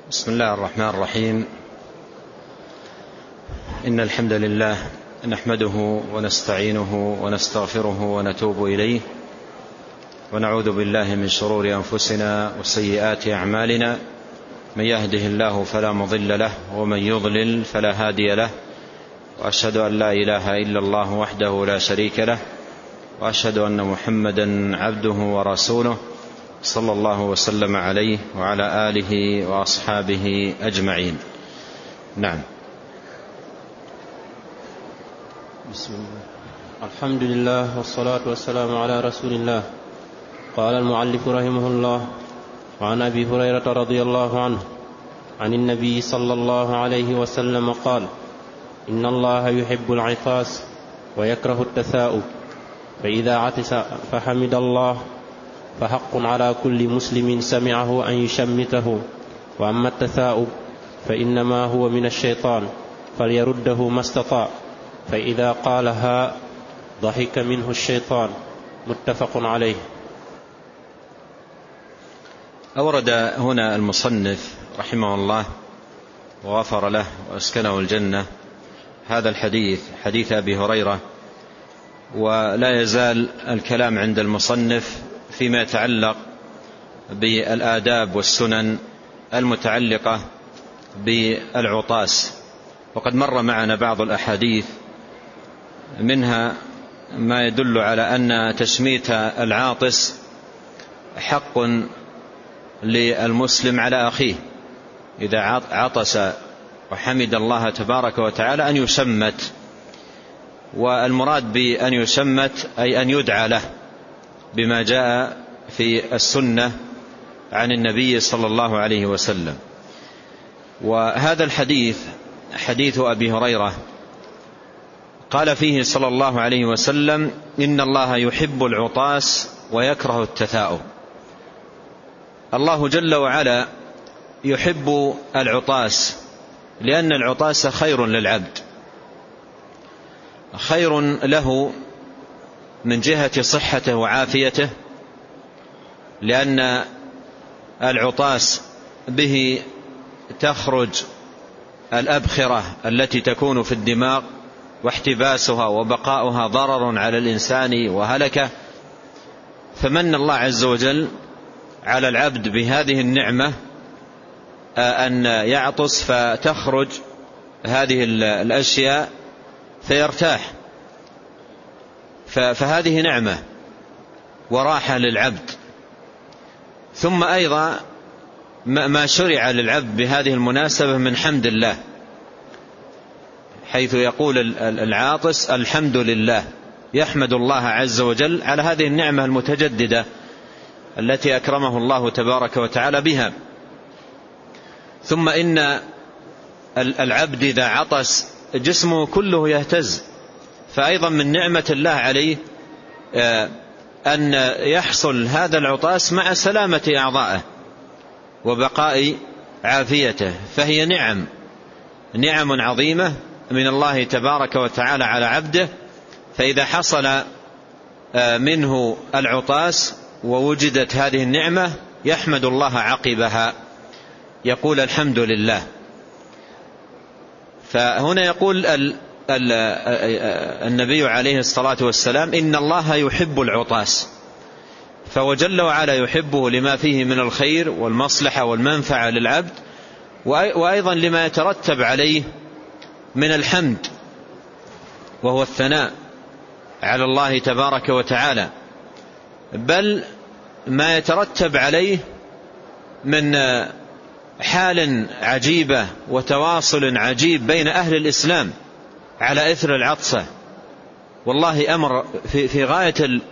بسم الله الرحمن الرحيم. إن الحمد لله نحمده ونستعينه ونستغفره ونتوب إليه، ونعوذ بالله من شرور أنفسنا وسيئات أعمالنا. من يهده الله فلا مضل له، ومن يضلل فلا هادي له، وأشهد أن لا إله إلا الله وحده لا شريك له، وأشهد أن محمدا عبده ورسوله صلى الله وسلم عليه وعلى آله وأصحابه أجمعين. نعم. بسم الله، الحمد لله والصلاة والسلام على رسول الله. قال المؤلف رحمه الله: وعن أبي هريرة رضي الله عنه عن النبي صلى الله عليه وسلم قال: إن الله يحب العطاس ويكره التثاؤب، فإذا عطس فحمد الله فحق على كل مسلم سمعه أن يشمته، وأما التثاؤب فإنما هو من الشيطان فليرده ما استطاع، فإذا قالها ضحك منه الشيطان. متفق عليه. أورد هنا المصنف رحمه الله وغفر له وأسكنه الجنة هذا الحديث، حديث أبي هريرة، ولا يزال الكلام عند المصنف فيما يتعلق بالآداب والسنن المتعلقة بالعطاس. وقد مر معنا بعض الأحاديث، منها ما يدل على أن تشميت العاطس حق للمسلم على أخيه إذا عطس وحمد الله تبارك وتعالى أن يشمت، والمراد بأن يشمت أي أن يدعى له بما جاء في السنة عن النبي صلى الله عليه وسلم. وهذا الحديث حديث أبي هريرة قال فيه صلى الله عليه وسلم: إن الله يحب العطاس ويكره التثاؤب. الله جل وعلا يحب العطاس لأن العطاس خير للعبد، خير له من جهة صحته وعافيته، لأن العطاس به تخرج الأبخرة التي تكون في الدماغ، واحتباسها وبقاؤها ضرر على الإنسان وهلكه. فمن الله عز وجل على العبد بهذه النعمة أن يعطس فتخرج هذه الأشياء فيرتاح، فهذه نعمة وراحة للعبد. ثم أيضا ما شرع للعبد بهذه المناسبة من حمد الله، حيث يقول العاطس: الحمد لله، يحمد الله عز وجل على هذه النعمة المتجددة التي أكرمه الله تبارك وتعالى بها. ثم إن العبد إذا عطس جسمه كله يهتز، فأيضا من نعمة الله عليه أن يحصل هذا العطاس مع سلامة أعضائه وبقاء عافيته، فهي نعم عظيمة من الله تبارك وتعالى على عبده. فإذا حصل منه العطاس ووجدت هذه النعمة يحمد الله عقبها، يقول الحمد لله. فهنا يقول النبي عليه الصلاة والسلام: إن الله يحب العطاس، فوجل وعلا يحبه لما فيه من الخير والمصلحة والمنفعة للعبد، وأيضا لما يترتب عليه من الحمد، وهو الثناء على الله تبارك وتعالى، بل ما يترتب عليه من حال عجيبة وتواصل عجيب بين أهل الإسلام على إثر العطسة. والله أمر في غاية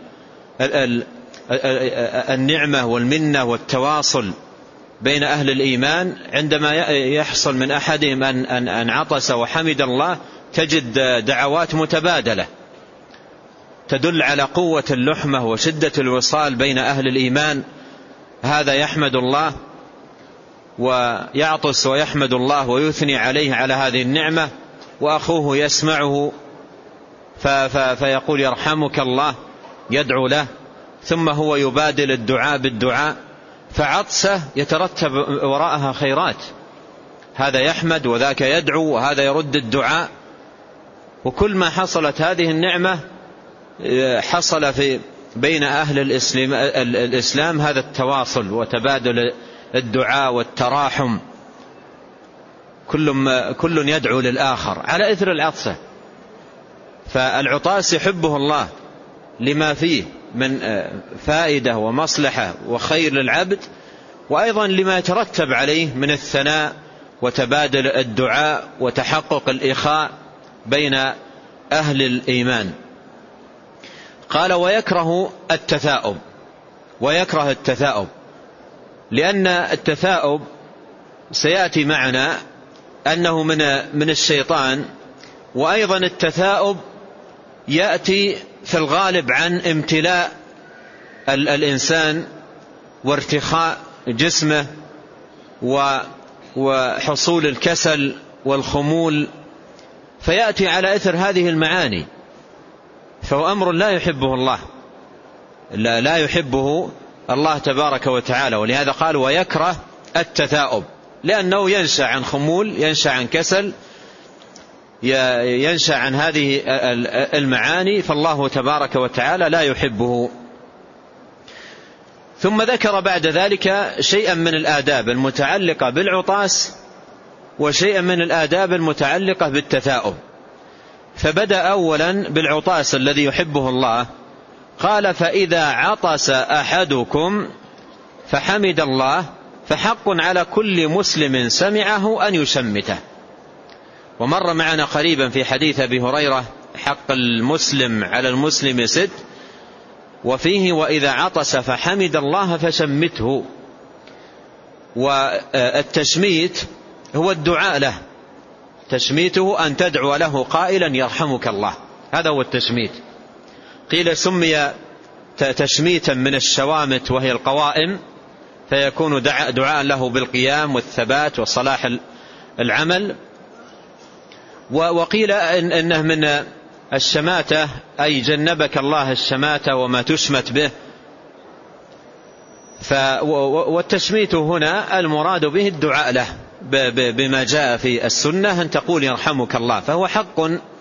النعمة والمنة والتواصل بين أهل الإيمان. عندما يحصل من أحدهم أن عطس وحمد الله، تجد دعوات متبادلة تدل على قوة اللحمة وشدة الوصال بين أهل الإيمان. هذا يحمد الله ويعطس ويحمد الله ويثني عليه على هذه النعمة، وأخوه يسمعه فيقول يرحمك الله، يدعو له، ثم هو يبادل الدعاء بالدعاء، فعطسه يترتب وراءها خيرات هذا يحمد وذاك يدعو وهذا يرد الدعاء. وكل ما حصلت هذه النعمة حصل بين أهل الإسلام هذا التواصل وتبادل الدعاء والتراحم، كل يدعو للآخر على إثر العطسة. فالعطاس يحبه الله لما فيه من فائدة ومصلحة وخير للعبد، وأيضا لما يترتب عليه من الثناء وتبادل الدعاء وتحقق الإخاء بين أهل الإيمان. قال ويكره التثاؤب، لأن التثاؤب سيأتي معنا أنه من الشيطان. وأيضا التثاؤب يأتي في الغالب عن امتلاء الإنسان وارتخاء جسمه وحصول الكسل والخمول، فيأتي على إثر هذه المعاني، فهو أمر لا يحبه الله، لا يحبه الله تبارك وتعالى. ولهذا قال ويكره التثاؤب، لأنه ينشأ عن خمول، ينشأ عن كسل، ينشأ عن هذه المعاني، فالله تبارك وتعالى لا يحبه. ثم ذكر بعد ذلك شيئا من الآداب المتعلقة بالعطاس وشيئا من الآداب المتعلقة بالتثاؤب. فبدأ أولا بالعطاس الذي يحبه الله، قال فإذا عطس أحدكم فحمد الله فحق على كل مسلم سمعه أن يشمته. ومر معنا قريبا في حديث أبي هريرة حق المسلم على المسلم 6، وفيه وإذا عطس فحمد الله فشمته. والتشميت هو الدعاء له، تشميته أن تدعو له قائلا يرحمك الله، هذا هو التشميت. قيل سمي تشميتا من الشوامت وهي القوائم، فيكون دعاء له بالقيام والثبات وصلاح العمل. وقيل إنه من الشماتة أي جنبك الله الشماتة وما تشمت به. والتشميت هنا المراد به الدعاء له بما جاء في السنة أن تقول يرحمك الله، فهو حق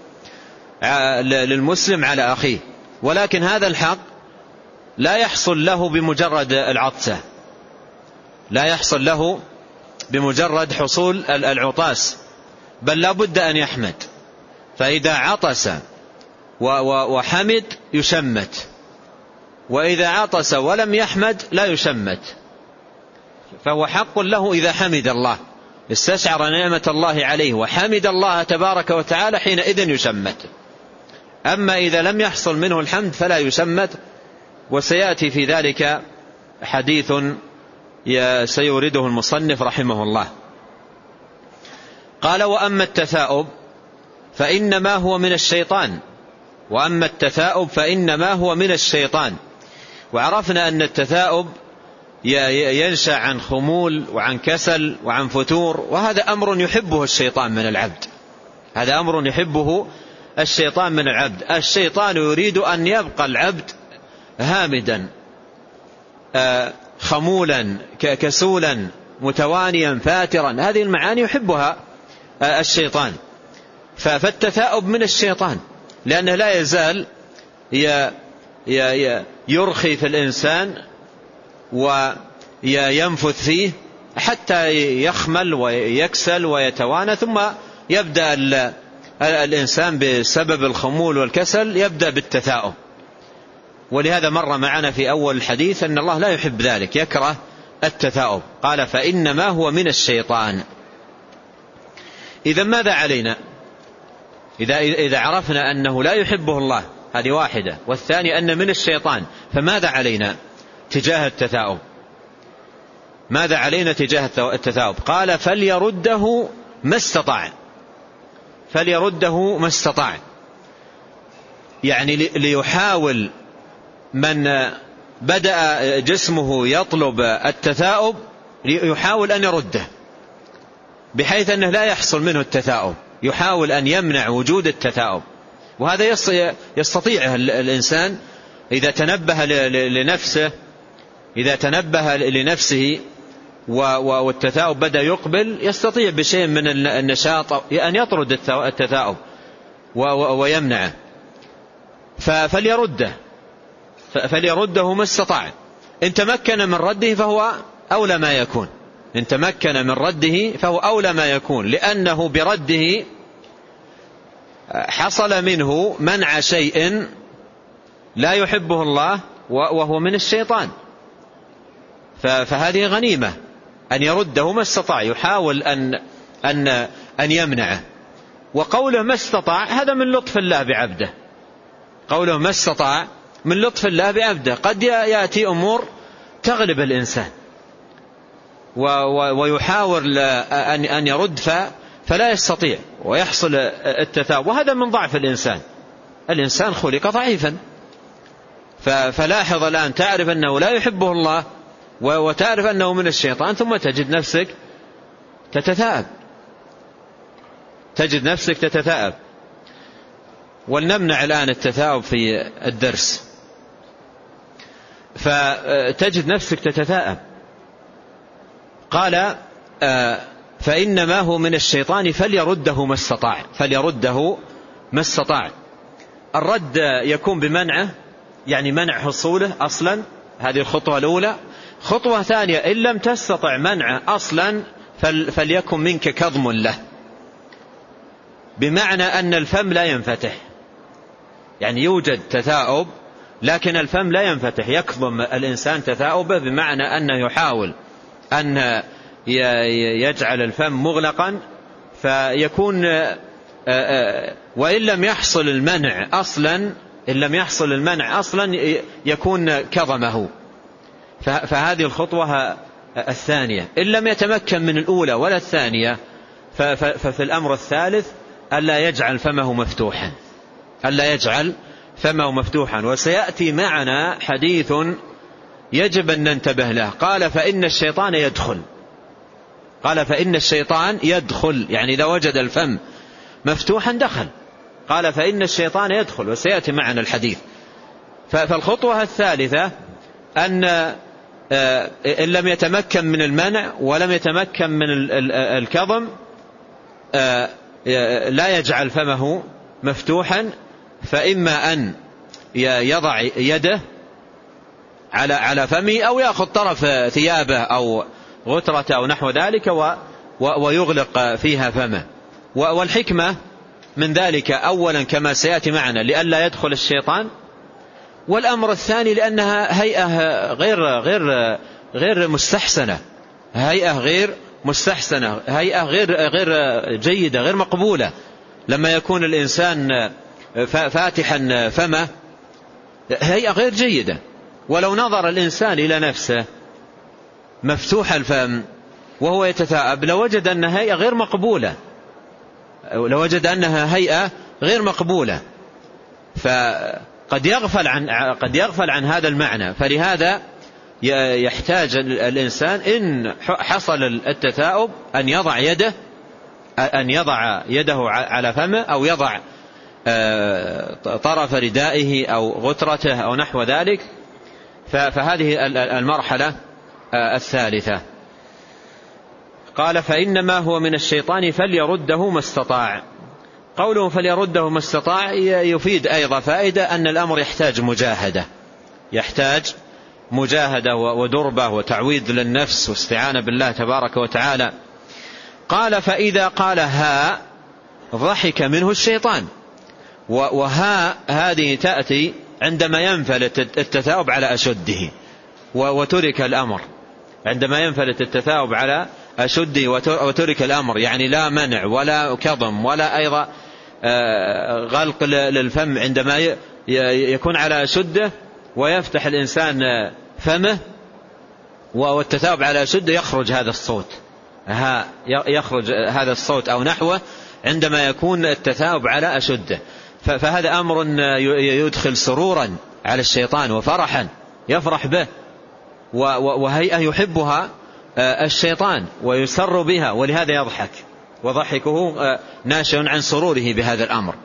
للمسلم على أخيه. ولكن هذا الحق لا يحصل له بمجرد العطسة، لا يحصل له بمجرد حصول العطاس، بل لا بد أن يحمد. فإذا عطس وحمد يشمت، وإذا عطس ولم يحمد لا يشمت. فهو حق له إذا حمد الله، استشعر نعمة الله عليه وحمد الله تبارك وتعالى، حينئذ يشمت. أما إذا لم يحصل منه الحمد فلا يشمت، وسيأتي في ذلك حديث سيورده المصنف رحمه الله. قال وأما التثاؤب فإنما هو من الشيطان، وأما التثاؤب فإنما هو من الشيطان. وعرفنا أن التثاؤب ينشأ عن خمول وعن كسل وعن فتور، وهذا أمر يحبه الشيطان من العبد، هذا أمر يحبه الشيطان من العبد. الشيطان يريد أن يبقى العبد هامدا خمولا كسولا متوانيا فاترا، هذه المعاني يحبها الشيطان. فالتثاؤب من الشيطان، لأنه لا يزال يرخي في الإنسان وينفث فيه حتى يخمل ويكسل ويتوانى، ثم يبدأ الإنسان بسبب الخمول والكسل يبدأ بالتثاؤب. ولهذا مر معنا في أول الحديث أن الله لا يحب ذلك، يكره التثاؤب. قال فإنما هو من الشيطان. إذا ماذا علينا إذا عرفنا أنه لا يحبه الله؟ هذه واحدة، والثانية أن من الشيطان. فماذا علينا تجاه التثاؤب؟ ماذا علينا تجاه التثاؤب؟ قال فليرده ما استطاع، فليرده ما استطاع، يعني ليحاول من بدأ جسمه يطلب التثاؤب يحاول أن يرده، بحيث أنه لا يحصل منه التثاؤب، يحاول أن يمنع وجود التثاؤب. وهذا يستطيعه الإنسان إذا تنبه لنفسه، إذا تنبه لنفسه والتثاؤب بدأ يقبل، يستطيع بشيء من النشاط أن يطرد التثاؤب ويمنعه، فليرده ما استطاع. إن تمكن من رده فهو أولى ما يكون، إن تمكن من رده فهو أولى ما يكون، لأنه برده حصل منه منع شيء لا يحبه الله وهو من الشيطان، فهذه غنيمة أن يرده ما استطاع، يحاول أن يمنعه. وقوله ما استطاع هذا من لطف الله بعبده، قوله ما استطاع من لطف الله بعبده. قد يأتي أمور تغلب الإنسان ويحاول أن يرد فلا يستطيع ويحصل التثاؤب، وهذا من ضعف الإنسان خلق ضعيفا. فلاحظ الآن، تعرف أنه لا يحبه الله وتعرف أنه من الشيطان، ثم تجد نفسك تتثاءب. ولنمنع الآن التثاؤب في الدرس، فتجد نفسك تتثاءب. قال فإنما هو من الشيطان فليرده ما استطاع. الرد يكون بمنعه، يعني منع حصوله أصلا، هذه الخطوة الأولى. خطوة ثانية، إن لم تستطع منعه أصلا فليكن منك كظم له، بمعنى أن الفم لا ينفتح، يعني يوجد تثاؤب لكن الفم لا ينفتح، يكظم الإنسان تثاؤبه، بمعنى أنه يحاول أن يجعل الفم مغلقا، فيكون وإن لم يحصل المنع أصلا يكون كظمه. فهذه الخطوة الثانية. إن لم يتمكن من الأولى ولا الثانية ففي الأمر الثالث ألا يجعل فمه مفتوحا. وسيأتي معنا حديث يجب أن ننتبه له. قال فإن الشيطان يدخل، يعني إذا وجد الفم مفتوحا دخل. قال فإن الشيطان يدخل، وسيأتي معنا الحديث. فالخطوة الثالثة أن إن لم يتمكن من المنع ولم يتمكن من الكظم لا يجعل فمه مفتوحا، فإما أن يضع يده على فمه أو يأخذ طرف ثيابه أو غترته أو نحو ذلك ويغلق فيها فمه. والحكمة من ذلك أولا كما سيأتي معنا لئلا يدخل الشيطان، والأمر الثاني لأنها هيئة غير مستحسنة، هيئة غير جيدة، غير مقبولة. لما يكون الإنسان فاتحا فمه هيئة غير جيدة. ولو نظر الإنسان إلى نفسه مفتوح الفم وهو يتثاءب لوجد أنها هيئة غير مقبولة، فقد يغفل عن هذا المعنى. فلهذا يحتاج الإنسان إن حصل التثاؤب أن يضع يده على فمه أو يضع طرف ردائه أو غترته أو نحو ذلك. فهذه المرحلة الثالثة. قال فإنما هو من الشيطان فليرده ما استطاع. قوله فليرده ما استطاع يفيد أيضا فائدة أن الأمر يحتاج مجاهدة ودربة وتعويض للنفس واستعانة بالله تبارك وتعالى. قال فإذا قال ها ضحك منه الشيطان. وها هذه تأتي عندما ينفلت التثاؤب على أشده وترك الأمر، عندما ينفلت التثاؤب على أشده وترك الأمر، يعني لا منع ولا كظم ولا أيضا غلق للفم. عندما يكون على أشده ويفتح الإنسان فمه والتثاؤب على أشده يخرج هذا الصوت أو نحوه عندما يكون التثاؤب على أشده. فهذا أمر يدخل سرورا على الشيطان وفرحا يفرح به، وهيئة يحبها الشيطان ويسر بها، ولهذا يضحك، وضحكه ناشئ عن سروره بهذا الأمر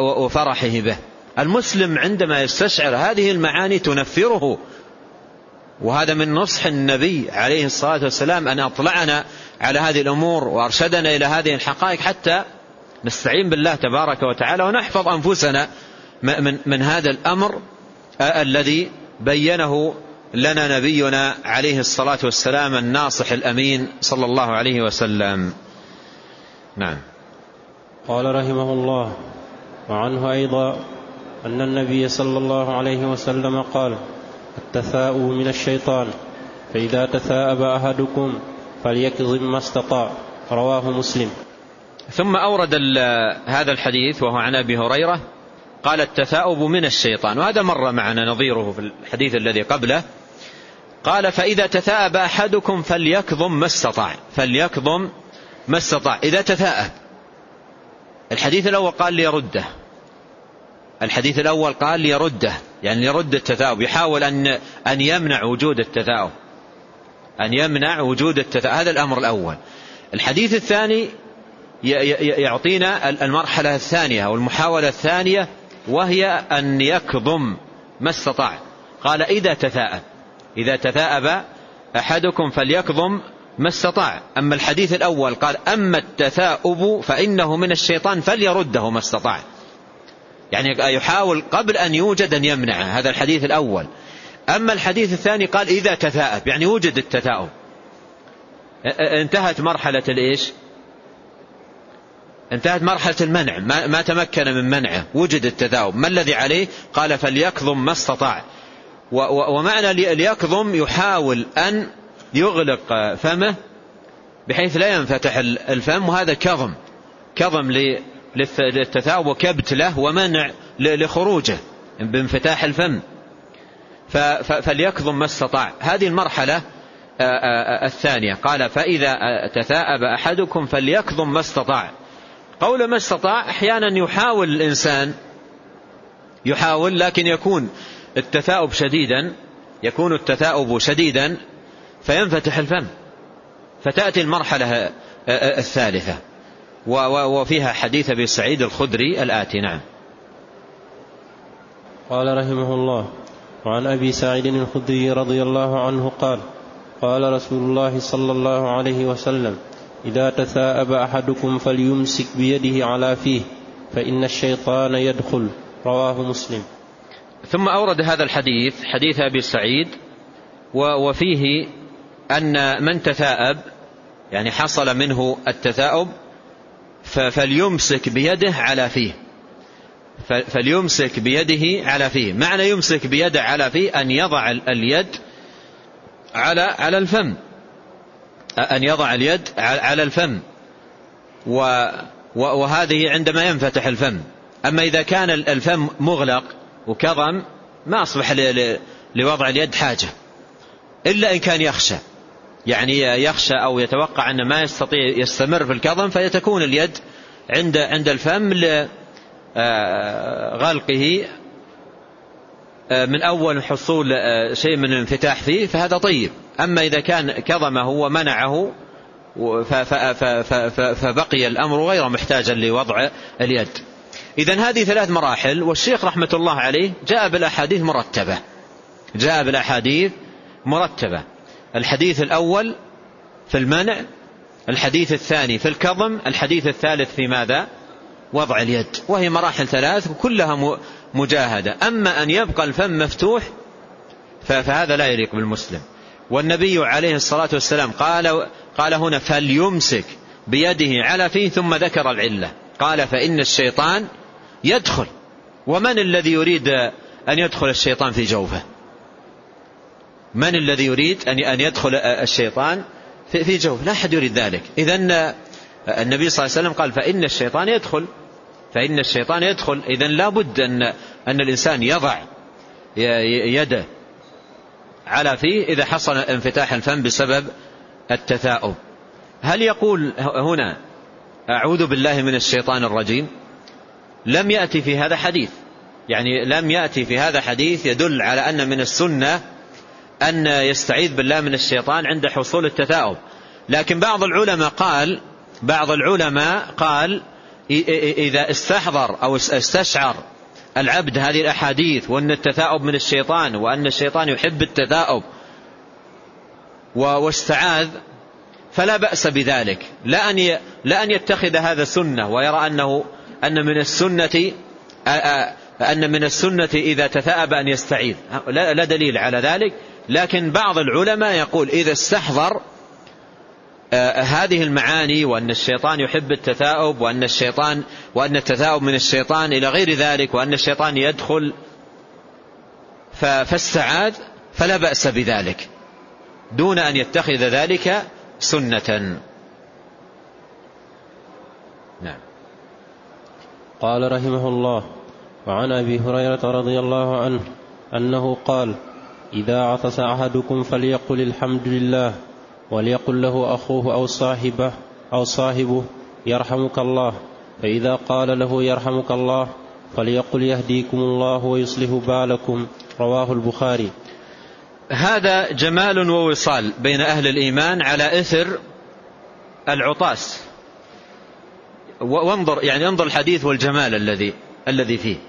وفرحه به. المسلم عندما يستشعر هذه المعاني وهذا من نصح النبي عليه الصلاة والسلام أن أطلعنا على هذه الأمور وأرشدنا إلى هذه الحقائق حتى نستعين بالله تبارك وتعالى ونحفظ أنفسنا من هذا الأمر الذي بينه لنا نبينا عليه الصلاة والسلام الناصح الأمين صلى الله عليه وسلم. نعم. قال رحمه الله: وعنه أيضا أن النبي صلى الله عليه وسلم قال: التثاؤب من الشيطان، فإذا تثاءب أحدكم فليكظم ما استطاع. رواه مسلم. ثم أورد هذا الحديث وهو عن أبي هريرة قال: التثاؤب من الشيطان، وهذا مر معنا نظيره في الحديث الذي قبله. قال: فإذا تثاءب أحدكم فليكظم ما استطاع. فليكظم ما استطاع إذا تثاءب. الحديث الأول قال ليرده، الحديث الأول قال ليرده، يعني يرد التثاؤب، يحاول أن يمنع وجود التثاؤب، أن يمنع وجود التثاؤب. هذا الأمر الأول. الحديث الثاني يعطينا المرحلة الثانية والمحاولة الثانية، وهي أن يكظم ما استطاع. قال: إذا تثاءب، إذا تثاءب أحدكم فليكظم ما استطاع. أما الحديث الأول قال: أما التثاؤب فإنه من الشيطان فليرده ما استطاع، يعني يحاول قبل أن يوجد أن يمنعه. هذا الحديث الأول. أما الحديث الثاني قال: إذا تثاءب، يعني وجد التثاؤب، انتهت مرحلة الإيش؟ انتهت مرحلة المنع، ما تمكن من منعه، وجد التثاؤب. ما الذي عليه؟ قال: فليكظم ما استطاع. ومعنى ليكظم يحاول أن يغلق فمه بحيث لا ينفتح الفم، وهذا كظم للتثاؤب وكبت له ومنع لخروجه بانفتاح الفم. فليكظم ما استطاع. هذه المرحلة الثانية. قال: فإذا تثاءب أحدكم فليكظم ما استطاع. قول ما استطاع أحيانا يحاول الإنسان، يحاول، لكن يكون التثاؤب شديدا فينفتح الفم، فتأتي المرحلة الثالثة، وفيها حديث أبي سعيد الخدري الآتي. نعم. قال رحمه الله: وعن أبي سعيد الخدري رضي الله عنه قال: قال رسول الله صلى الله عليه وسلم: إذا تثاءب أحدكم فليمسك بيده على فيه فإن الشيطان يدخل. رواه مسلم. ثم أورد هذا الحديث، حديث أبي سعيد، وفيه أن من تثاءب، يعني حصل منه التثاؤب، فليمسك بيده على فيه. فليمسك بيده على فيه. معنى يمسك بيده على فيه أن يضع اليد على الفم، أن يضع اليد على الفم، وهذه عندما ينفتح الفم. أما إذا كان الفم مغلق وكظم ما أصبح لوضع اليد حاجة، إلا إن كان يخشى، يعني يخشى أو يتوقع أن ما يستطيع يستمر في الكظم، فيتكون اليد عند الفم لغلقه من أول حصول شيء من الانفتاح فيه، فهذا طيب. أما إذا كان كظمه ومنعه فبقي الأمر غير محتاجا لوضع اليد. إذن هذه 3 مراحل، والشيخ رحمة الله عليه جاء بالأحاديث مرتبة. الحديث الأول في المنع، الحديث الثاني في الكظم، الحديث الثالث في ماذا؟ وضع اليد. وهي مراحل 3 وكلها مجاهدة. أما أن يبقى الفم مفتوح فهذا لا يليق بالمسلم. والنبي عليه الصلاة والسلام قال هنا: فليمسك بيده على فيه، ثم ذكر العلة، قال: فإن الشيطان يدخل. ومن الذي يريد أن يدخل الشيطان في جوفه؟ من الذي يريد أن يدخل الشيطان في جوفه؟ لا أحد يريد ذلك. إذن النبي صلى الله عليه وسلم قال: فإن الشيطان يدخل. إذن لا بد أن الإنسان يضع يده على فيه إذا حصل انفتاح الفم بسبب التثاؤب. هل يقول هنا: أعوذ بالله من الشيطان الرجيم؟ لم يأتي في هذا حديث، يعني لم يأتي في هذا حديث يدل على أن من السنة أن يستعيذ بالله من الشيطان عند حصول التثاؤب. لكن بعض العلماء قال إذا استحضر أو استشعر العبد هذه الأحاديث، وأن التثاؤب من الشيطان، وأن الشيطان يحب التثاؤب، واستعاذ فلا بأس بذلك، لا أن يتخذ هذا سنة ويرى أن من السنة إذا تثاءب أن يستعيذ، لا دليل على ذلك. لكن بعض العلماء يقول إذا استحضر هذه المعاني وأن الشيطان يحب التثاؤب وأن التثاؤب من الشيطان إلى غير ذلك وأن الشيطان يدخل فاستعاذ فلا بأس بذلك دون أن يتخذ ذلك سنة. نعم. قال رحمه الله: وعن أبي هريرة رضي الله عنه أنه قال: إذا عطس أحدكم فليقل الحمد لله، وليقل له أخوه أو صاحبه يرحمك الله، فإذا قال له يرحمك الله فليقل يهديكم الله ويصلح بالكم. رواه البخاري. هذا جمال ووصال بين أهل الإيمان على إثر العطاس. انظر الحديث والجمال الذي فيه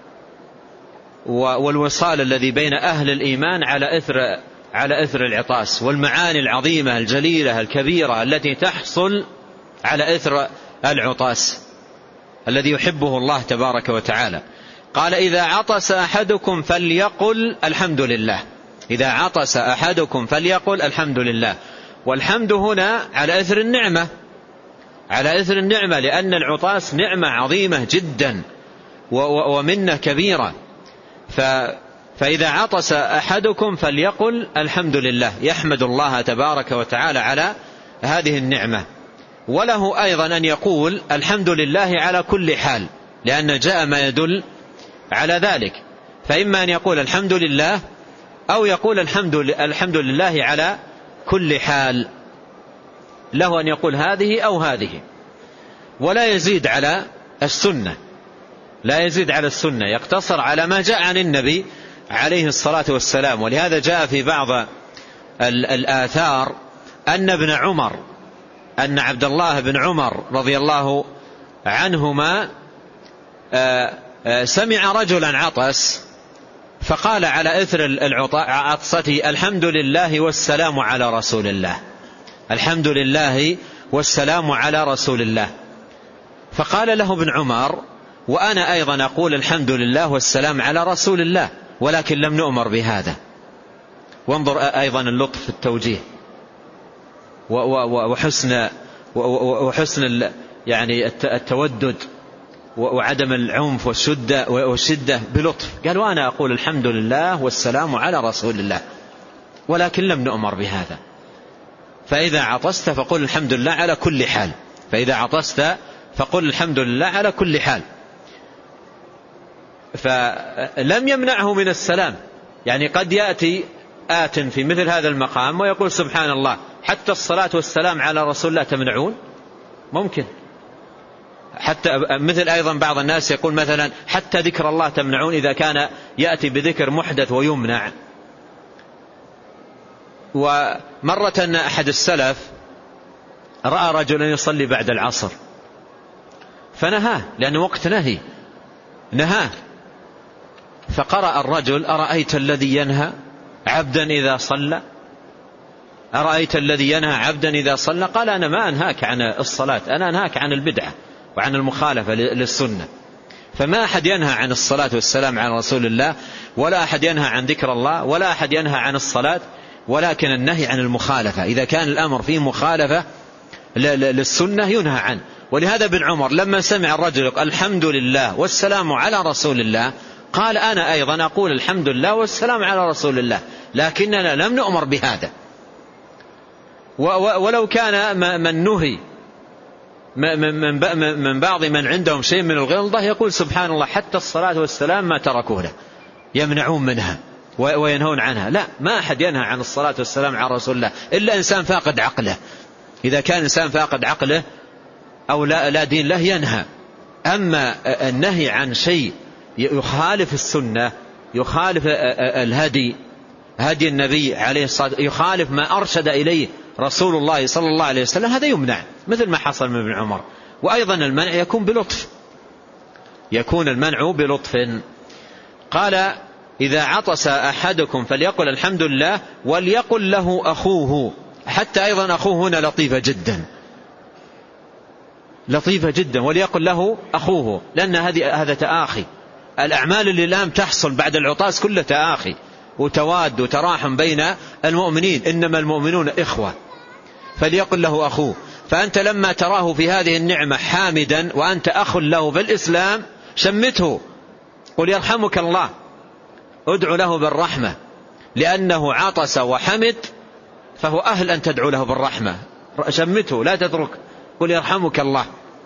والوصال الذي بين أهل الإيمان على إثر العطاس، والمعاني العظيمة الجليلة الكبيرة التي تحصل على إثر العطاس الذي يحبه الله تبارك وتعالى. قال: إذا عطس أحدكم فليقل الحمد لله. إذا عطس أحدكم فليقل الحمد لله. والحمد هنا على إثر النعمة، لأن العطاس نعمة عظيمة جدا ومنة كبيرة. فإذا عطس أحدكم فليقل الحمد لله، يحمد الله تبارك وتعالى على هذه النعمة. وله أيضا أن يقول الحمد لله على كل حال، لأن جاء ما يدل على ذلك. فإما أن يقول الحمد لله أو يقول الحمد لله على كل حال، له أن يقول هذه أو هذه، ولا يزيد على السنة، يقتصر على ما جاء عن النبي عليه الصلاة والسلام. ولهذا جاء في بعض الآثار أن عبد الله بن عمر رضي الله عنهما سمع رجلا عطس فقال على إثر عطسته: الحمد لله والسلام على رسول الله، الحمد لله والسلام على رسول الله. فقال له ابن عمر: وأنا أيضا أقول الحمد لله والسلام على رسول الله، ولكن لم نؤمر بهذا. وانظر أيضا اللطف في التوجيه وحسن يعني التودد وعدم العنف والشدة بلطف. قال: وأنا أقول الحمد لله والسلام على رسول الله، ولكن لم نؤمر بهذا. فإذا عطست فقل الحمد لله على كل حال، على كل حال. فلم يمنعه من السلام. يعني قد يأتي آت في مثل هذا المقام ويقول سبحان الله، حتى الصلاة والسلام على رسول الله تمنعون؟ ممكن. حتى مثل أيضا بعض الناس يقول مثلا حتى ذكر الله تمنعون، إذا كان يأتي بذكر محدث ويمنع. ومرة أحد السلف رأى رجلا يصلي بعد العصر فنهاه، لأنه وقت نهاه. فقرأ الرجل: أرأيت الذي ينهى عبدا إذا صلى؟ قال: أنا ما أنهاك عن الصلاة، أنا أنهاك عن البدعة وعن المخالفة للسنة. فما أحد ينهى عن الصلاة والسلام على رسول الله، ولا أحد ينهى عن ذكر الله، ولا أحد ينهى عن الصلاة، ولكن النهي عن المخالفة. إذا كان الأمر فيه مخالفة للسنة ينهى عنه. ولهذا ابن عمر لما سمع الرجل يقول الحمد لله والسلام على رسول الله قال: أنا أيضا أقول الحمد لله والسلام على رسول الله، لكننا لم نؤمر بهذا. ولو كان من نهي من بعض من عندهم شيء من الغلظة يقول سبحان الله، حتى الصلاة والسلام ما تركوه له، يمنعون منها وينهون عنها. لا، ما أحد ينهى عن الصلاة والسلام على رسول الله إلا إنسان فاقد عقله. إذا كان إنسان فاقد عقله أو لا دين له ينهى. أما النهي عن شيء يخالف السنة، يخالف هدي النبي عليه الصلاة والسلام، يخالف ما أرشد إليه رسول الله صلى الله عليه وسلم، هذا يمنع، مثل ما حصل من ابن عمر. وأيضا المنع يكون المنع بلطف. قال: إذا عطس أحدكم فليقل الحمد لله وليقل له أخوه حتى أيضا أخوه هنا لطيفة جدا، وليقل له أخوه، لأن هذا تآخي. الأعمال اللي الآن تحصل بعد العطاس كله تآخي وتواد وتراحم بين المؤمنين، إنما المؤمنون إخوة، فليقل له أخوه. فأنت لما تراه في هذه النعمة حامدا وأنت أخ له بالإسلام شمته، قل يرحمك الله، ادعو له بالرحمة، لأنه عطس وحمد فهو أهل أن تدعو له بالرحمة. شمته لا تترك، قل يرحمك الله،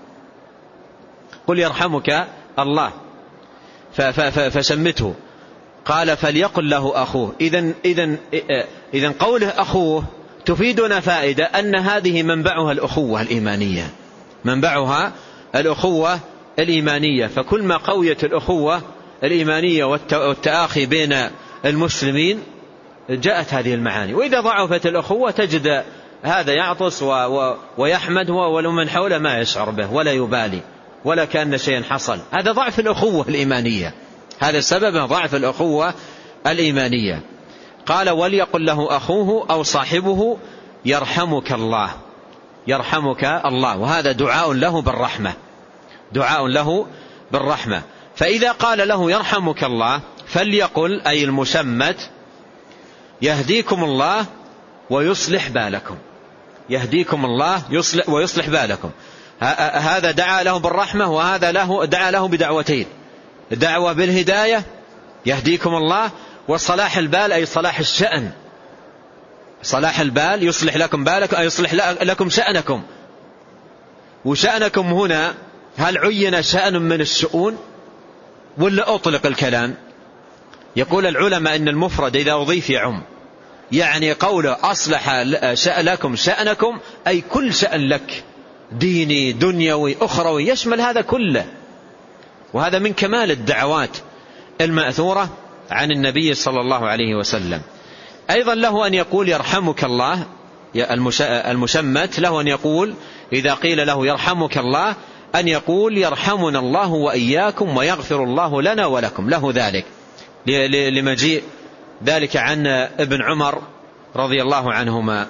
قل يرحمك الله، فشمته. قال فليقل له أخوه. إذن قوله أخوه تفيدنا فائدة أن هذه منبعها الأخوة الإيمانية، منبعها الأخوة الإيمانية. فكل ما قويت الأخوة الإيمانية والتآخي بين المسلمين جاءت هذه المعاني. وإذا ضعفت الأخوة تجد هذا يعطس ويحمد ولو من حوله ما يشعر به ولا يبالي ولا كأن شيء حصل. هذا ضعف الأخوة الإيمانية، هذا سبب ضعف الأخوة الإيمانية. قال وليقل له أخوه أو صاحبه يرحمك الله، يرحمك الله، وهذا دعاء له بالرحمة، دعاء له بالرحمة. فإذا قال له يرحمك الله فليقل أي المشمت يهديكم الله ويصلح بالكم، يهديكم الله ويصلح بالكم. هذا دعا له بالرحمة، وهذا دعا له بدعوتين: دعوة بالهداية يهديكم الله، وصلاح البال أي صلاح الشأن، صلاح البال يصلح لكم بالكم أي يصلح لكم شأنكم. وشأنكم هنا هل عين شأن من الشؤون ولا أطلق الكلام؟ يقول العلماء إن المفرد إذا أضيف يعم، يعني قوله أصلح لكم شأنكم أي كل شأن لك، ديني دنيوي أخروي، يشمل هذا كله. وهذا من كمال الدعوات المأثورة عن النبي صلى الله عليه وسلم. أيضا له أن يقول يرحمك الله، المشمت له أن يقول إذا قيل له يرحمك الله أن يقول يرحمنا الله وإياكم ويغفر الله لنا ولكم، له ذلك، لمجيء ذلك عن ابن عمر رضي الله عنهما.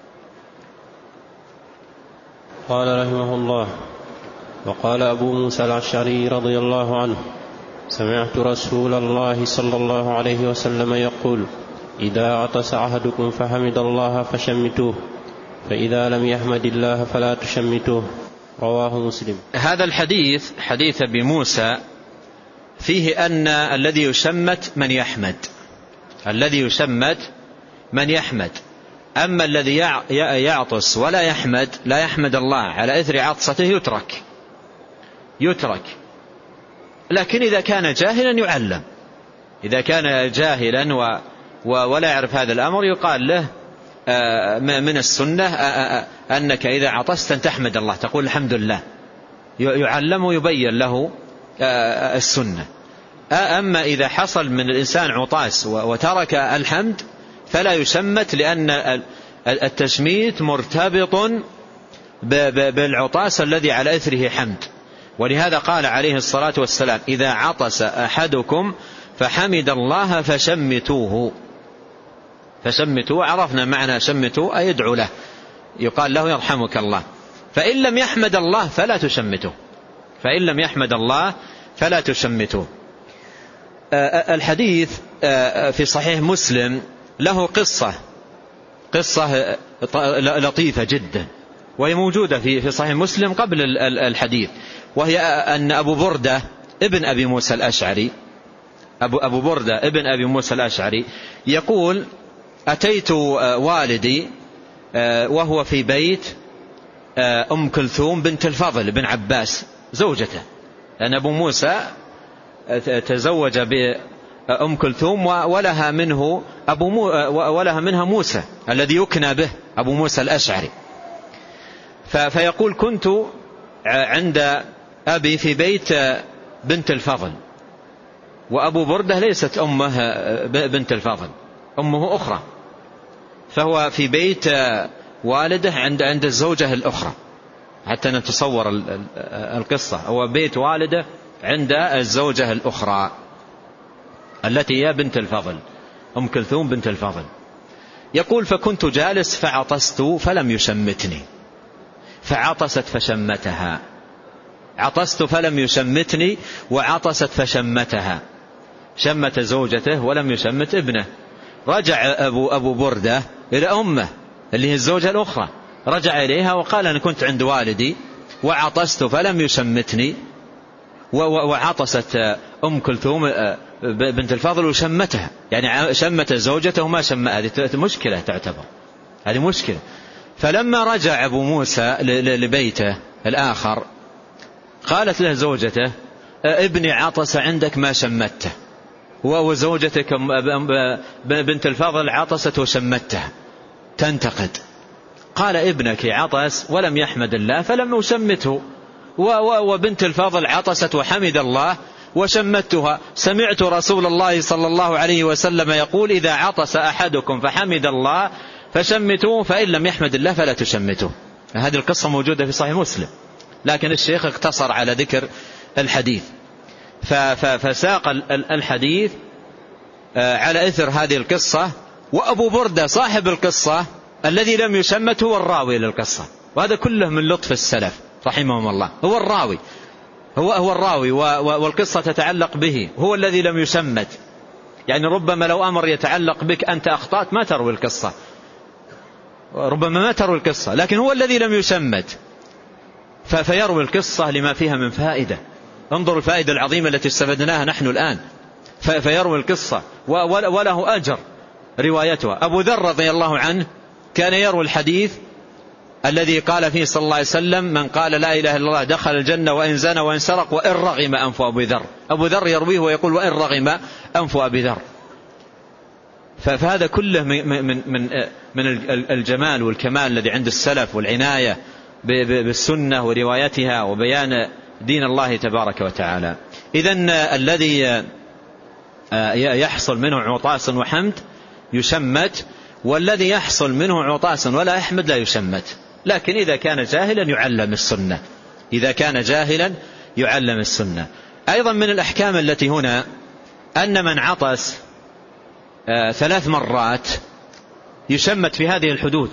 قال رحمه الله: وقال أبو موسى الأشعري رضي الله عنه: سمعت رسول الله صلى الله عليه وسلم يقول: إذا عطس أحدكم فحمد الله فشمتوه، فإذا لم يحمد الله فلا تشمتوه. رواه مسلم. هذا الحديث حديث أبي موسى فيه أن الذي يشمت من يحمد، الذي يشمت من يحمد. أما الذي يعطس ولا يحمد، لا يحمد الله على إثر عطسته يترك. لكن إذا كان جاهلا يعلم، إذا كان جاهلا ولا يعرف هذا الأمر يقال له من السنة أنك إذا عطست أن تحمد الله، تقول الحمد لله، يعلم ويبين له السنة. أما إذا حصل من الإنسان عطاس وترك الحمد فلا يشمت، لأن التشميت مرتبط بالعطاس الذي على إثره حمد. ولهذا قال عليه الصلاة والسلام: إذا عطس أحدكم فحمد الله فشمتوه. عرفنا معنى شمتوه أي ادعو له، يقال له يرحمك الله. فإن لم يحمد الله فلا تشمتوه، فإن لم يحمد الله فلا تشمتوه. الحديث في صحيح مسلم له قصة لطيفة جدا، وهي موجودة في صحيح مسلم قبل الحديث، وهي أن أبو بردة ابن أبي موسى الأشعري، أبو بردة ابن أبي موسى الأشعري يقول: أتيت والدي وهو في بيت أم كلثوم بنت الفضل بن عباس زوجته، لأن أبو موسى تزوج بأم كلثوم ولها منها موسى الذي يكنى به أبو موسى الأشعري. فيقول: كنت عند أبي في بيت بنت الفضل، وأبو بردة ليست أمه بنت الفضل، أمه أخرى، فهو في بيت والده عند الزوجة الأخرى، حتى نتصور القصة. هو بيت والده عند الزوجة الأخرى التي هي بنت الفضل، أم كلثوم بنت الفضل. يقول فكنت جالس فعطست فلم يشمتني، فعطست فشمتها، عطست فلم يشمتني وعطست فشمتها، شمت زوجته ولم يشمت ابنه. رجع أبو بردة إلى أمه اللي هي الزوجة الأخرى، رجع إليها وقال أنا كنت عند والدي وعطست فلم يشمتني، وعطست أم كلثوم بنت الفضل وشمتها، يعني شمت زوجته وما شم. هذه مشكلة تعتبر، هذه مشكلة. فلما رجع أبو موسى لبيته الآخر قالت له زوجته ابني عطس عندك ما شمته، وزوجتك بنت الفضل عطست وشمتها، تنتقد. قال ابنك عطس ولم يحمد الله فلم أشمته، وبنت الفضل عطست وحمد الله وشمتها. سمعت رسول الله صلى الله عليه وسلم يقول إذا عطس أحدكم فحمد الله فشمتوه، فإن لم يحمد الله فلا تشمتوه. هذه القصة موجودة في صحيح مسلم، لكن الشيخ اقتصر على ذكر الحديث، فساق الحديث على إثر هذه القصة. وأبو بردة صاحب القصة الذي لم يشمت هو الراوي للقصة، وهذا كله من لطف السلف رحمهم الله. هو الراوي، هو الراوي، والقصة تتعلق به، هو الذي لم يشمت. يعني ربما لو أمر يتعلق بك أنت أخطأت ما تروي القصة، ربما ما تروي القصة، لكن هو الذي لم يشمت فيروي القصة لما فيها من فائدة. انظروا الفائدة العظيمة التي استفدناها نحن الآن. فيروي القصة وله أجر روايتها. أبو ذر رضي الله عنه كان يروي الحديث الذي قال فيه صلى الله عليه وسلم من قال لا إله إلا الله دخل الجنة وإن زنى وإن سرق وإن رغم أنف أبي ذر. أبو ذر يرويه ويقول وإن رغم أنف أبي ذر. فهذا كله من الجمال والكمال الذي عند السلف والعناية بالسنة وروايتها وبيان دين الله تبارك وتعالى. إذن الذي يحصل منه عطاس وحمد يشمت، والذي يحصل منه عطاس ولا يحمد لا يشمت. لكن إذا كان جاهلا يعلم السنة، إذا كان جاهلا يعلم السنة. أيضا من الأحكام التي هنا أن من عطس 3 مرات يشمت في هذه الحدود،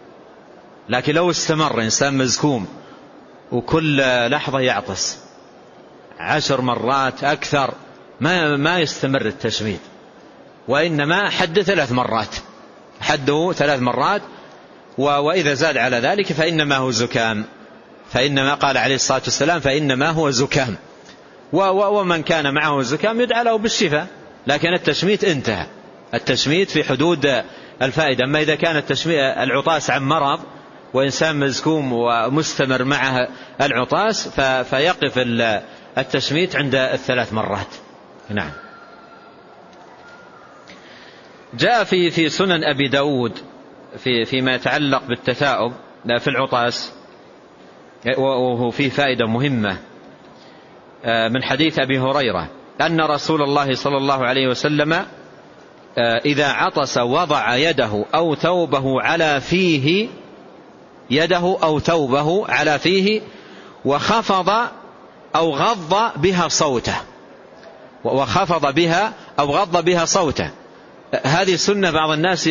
لكن لو استمر إنسان مزكوم وكل لحظة يعطس 10 مرات أكثر ما يستمر التشميت، وإنما حد 3 مرات، حده 3 مرات، وإذا زاد على ذلك فإنما هو زكام، فإنما قال عليه الصلاة والسلام فإنما هو زكام. ومن كان معه زكام يدعى له بالشفاء، لكن التشميت انتهى، التشميت في حدود الفائدة. أما إذا كان العطاس عن مرض وإنسان مزكوم ومستمر معه العطاس فيقف التشميت عند 3 مرات. نعم. جاء في سنن أبي داود فيما يتعلق بالتثاؤب في العطاس، وهو فيه فائدة مهمة من حديث أبي هريرة أن رسول الله صلى الله عليه وسلم إذا عطس وضع يده أو ثوبه على فيه، يده أو ثوبه على فيه، وخفض أو غض بها صوته، وخفض بها أو غض بها صوته. هذه السنة بعض الناس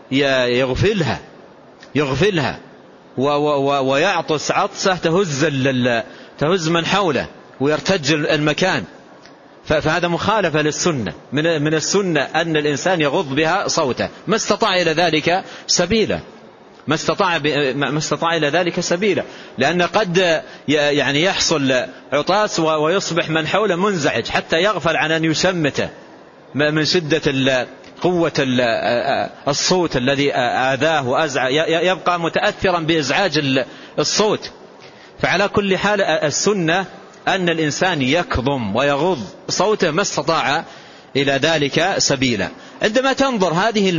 يغفلها ويعطس عطسة تهز من حوله ويرتج المكان، فهذا مخالفة للسنة. من السنة أن الإنسان يغض بها صوته ما استطاع إلى ذلك سبيلا، ما استطاع إلى ذلك سبيلا، لأن قد يعني يحصل عطاس ويصبح من حوله منزعج حتى يغفل عن أن يشمته من شدة قوة الصوت الذي آذاه وأزعج، يبقى متأثرا بإزعاج الصوت. فعلى كل حال السنة أن الإنسان يكظم ويغض صوته ما استطاع إلى ذلك سبيلا. عندما تنظر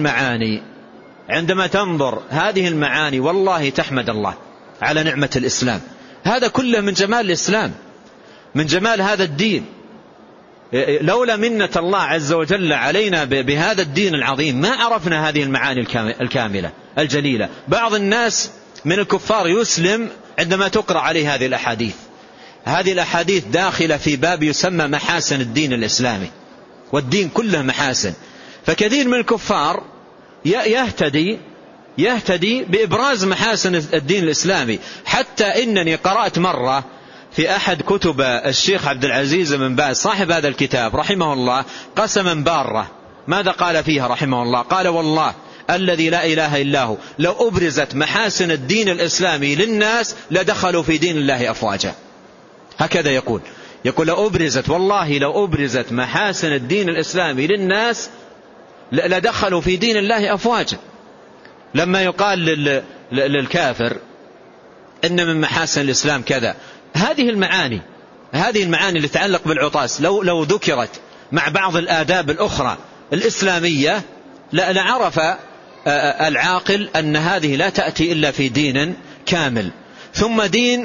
هذه المعاني والله تحمد الله على نعمة الإسلام. هذا كله من جمال الإسلام، من جمال هذا الدين. لولا منة الله عز وجل علينا بهذا الدين العظيم ما عرفنا هذه المعاني الكاملة الجليلة. بعض الناس من الكفار يسلم عندما تقرأ عليه هذه الأحاديث. هذه الأحاديث داخلة في باب يسمى محاسن الدين الإسلامي، والدين كله محاسن. فكثير من الكفار يهتدي بإبراز محاسن الدين الإسلامي. حتى إنني قرأت مرة في أحد كتب الشيخ عبد العزيز بن باز صاحب هذا الكتاب رحمه الله قسما بارة، ماذا قال فيها رحمه الله؟ قال: والله الذي لا إله إلا هو لو أبرزت محاسن الدين الإسلامي للناس لدخلوا في دين الله أفواجا. هكذا يقول والله لو أبرزت محاسن الدين الإسلامي للناس لدخلوا في دين الله أفواجا. لما يقال للكافر إن من محاسن الإسلام كذا، هذه المعاني اللي تتعلق بالعطاس لو ذكرت مع بعض الآداب الأخرى الإسلامية لعرف العاقل أن هذه لا تأتي إلا في دين كامل، ثم دين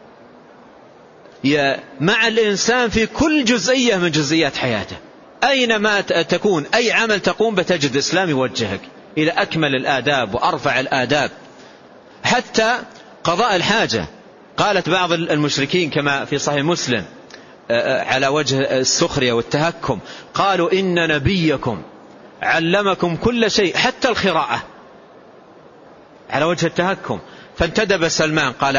مع الإنسان في كل جزئية من جزئيات حياته. أينما تكون أي عمل تقوم بتجد الإسلام يوجهك إلى أكمل الآداب وأرفع الآداب. حتى قضاء الحاجة، قالت بعض المشركين كما في صحيح مسلم على وجه السخرية والتهكم، قالوا: إن نبيكم علمكم كل شيء حتى الخراءة، على وجه التهكم. فانتدب سلمان قال: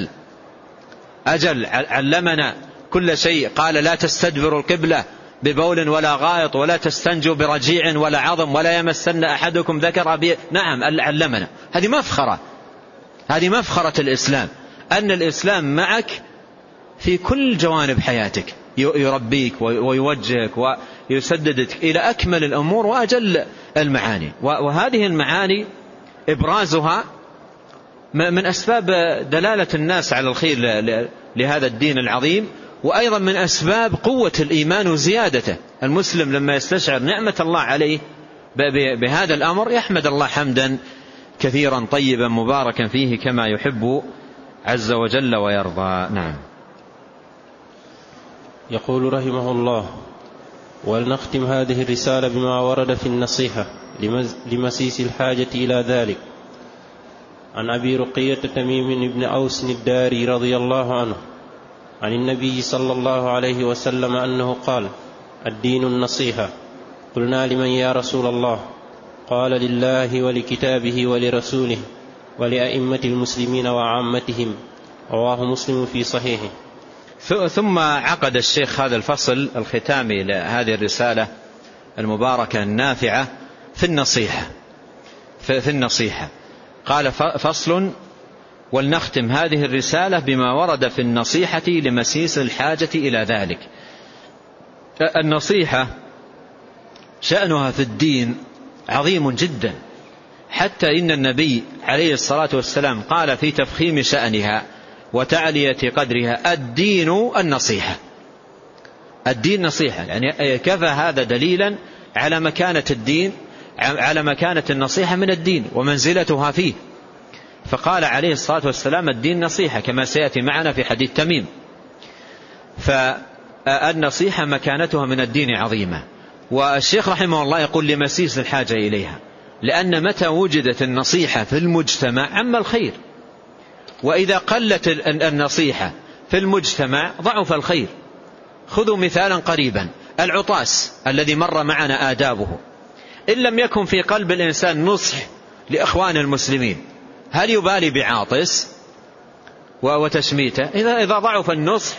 أجل علمنا كل شيء. قال: لا تستدبروا القبلة ببول ولا غائط ولا تستنجوا برجيع ولا عظم ولا يمسن أحدكم ذكر بي. نعم علمنا. هذه مفخرة الإسلام، أن الإسلام معك في كل جوانب حياتك، يربيك ويوجهك ويسددك إلى أكمل الأمور وأجل المعاني. وهذه المعاني إبرازها من أسباب دلالة الناس على الخير لهذا الدين العظيم، وأيضا من أسباب قوة الإيمان وزيادته. المسلم لما يستشعر نعمة الله عليه بهذا الأمر يحمد الله حمدا كثيرا طيبا مباركا فيه كما يحب عز وجل ويرضى. نعم. يقول رحمه الله: ولنختم هذه الرسالة بما ورد في النصيحة لمسيس الحاجة إلى ذلك. عن أبي رقية تميم بن أوس الداري رضي الله عنه عن النبي صلى الله عليه وسلم أنه قال: الدين النصيحة. قلنا: لمن يا رسول الله؟ قال: لله ولكتابه ولرسوله ولأئمة المسلمين وعامتهم. رواه مسلم في صحيحه. ثم عقد الشيخ هذا الفصل الختامي لهذه الرسالة المباركة النافعة في النصيحة. قال: فصل: ولنختم هذه الرسالة بما ورد في النصيحة لمسيس الحاجة إلى ذلك. النصيحة شأنها في الدين عظيم جدا، حتى إن النبي عليه الصلاة والسلام قال في تفخيم شأنها وتعلية قدرها: الدين النصيحة. الدين نصيحة، يعني كفى هذا دليلا على مكانة الدين، على مكانة النصيحة من الدين ومنزلتها فيه. فقال عليه الصلاة والسلام: الدين نصيحة، كما سيأتي معنا في حديث تميم. فالنصيحة مكانتها من الدين عظيمة. والشيخ رحمه الله يقول: لمسيس الحاجة إليها، لأن متى وجدت النصيحة في المجتمع عم الخير، وإذا قلت النصيحة في المجتمع ضعف الخير. خذوا مثالا قريبا: العطاس الذي مر معنا آدابه، إن لم يكن في قلب الإنسان نصح لإخوان المسلمين هل يبالي بعاطس وتشميته؟ إذا ضعف النصح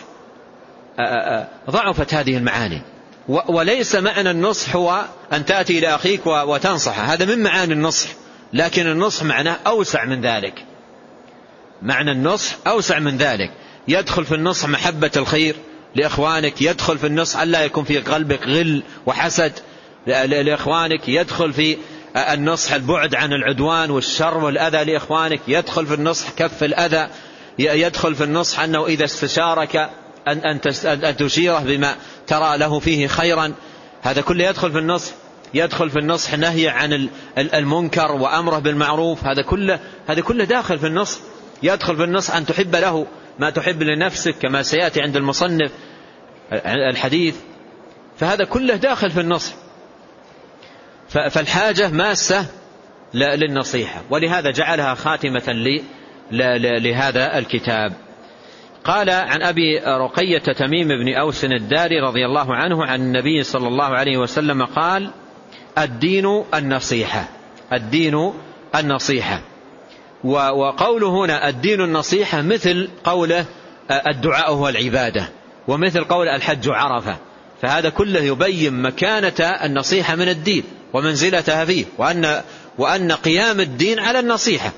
ضعفت هذه المعاني. وليس معنى النصح هو أن تأتي إلى أخيك وتنصحه، هذا من معاني النصح، لكن النصح معناه أوسع من ذلك. معنى النصح أوسع من ذلك، يدخل في النصح محبة الخير لإخوانك، يدخل في النصح ألا يكون في قلبك غل وحسد لإخوانك، يدخل في النصح البعد عن العدوان والشر والأذى لإخوانك، يدخل في النصح كف الأذى، يدخل في النصح أنه إذا استشارك أن تشيره بما ترى له فيه خيرا، هذا كله يدخل في النصح. يدخل في النصح نهي عن المنكر وأمره بالمعروف، هذا كله داخل في النصح. يدخل في النصح أن تحب له ما تحب لنفسك، كما سيأتي عند المصنف الحديث، فهذا كله داخل في النصح. فالحاجة ماسة للنصيحة، ولهذا جعلها خاتمة لهذا الكتاب. قال: عن أبي رقية تميم بن أوس الداري رضي الله عنه عن النبي صلى الله عليه وسلم قال: الدين النصيحة. الدين النصيحة. وقوله هنا الدين النصيحة مثل قوله الدعاء هو العبادة، ومثل قول الحج عرفة، فهذا كله يبين مكانة النصيحة من الدين ومنزلتها فيه، وأن قيام الدين على النصيحة.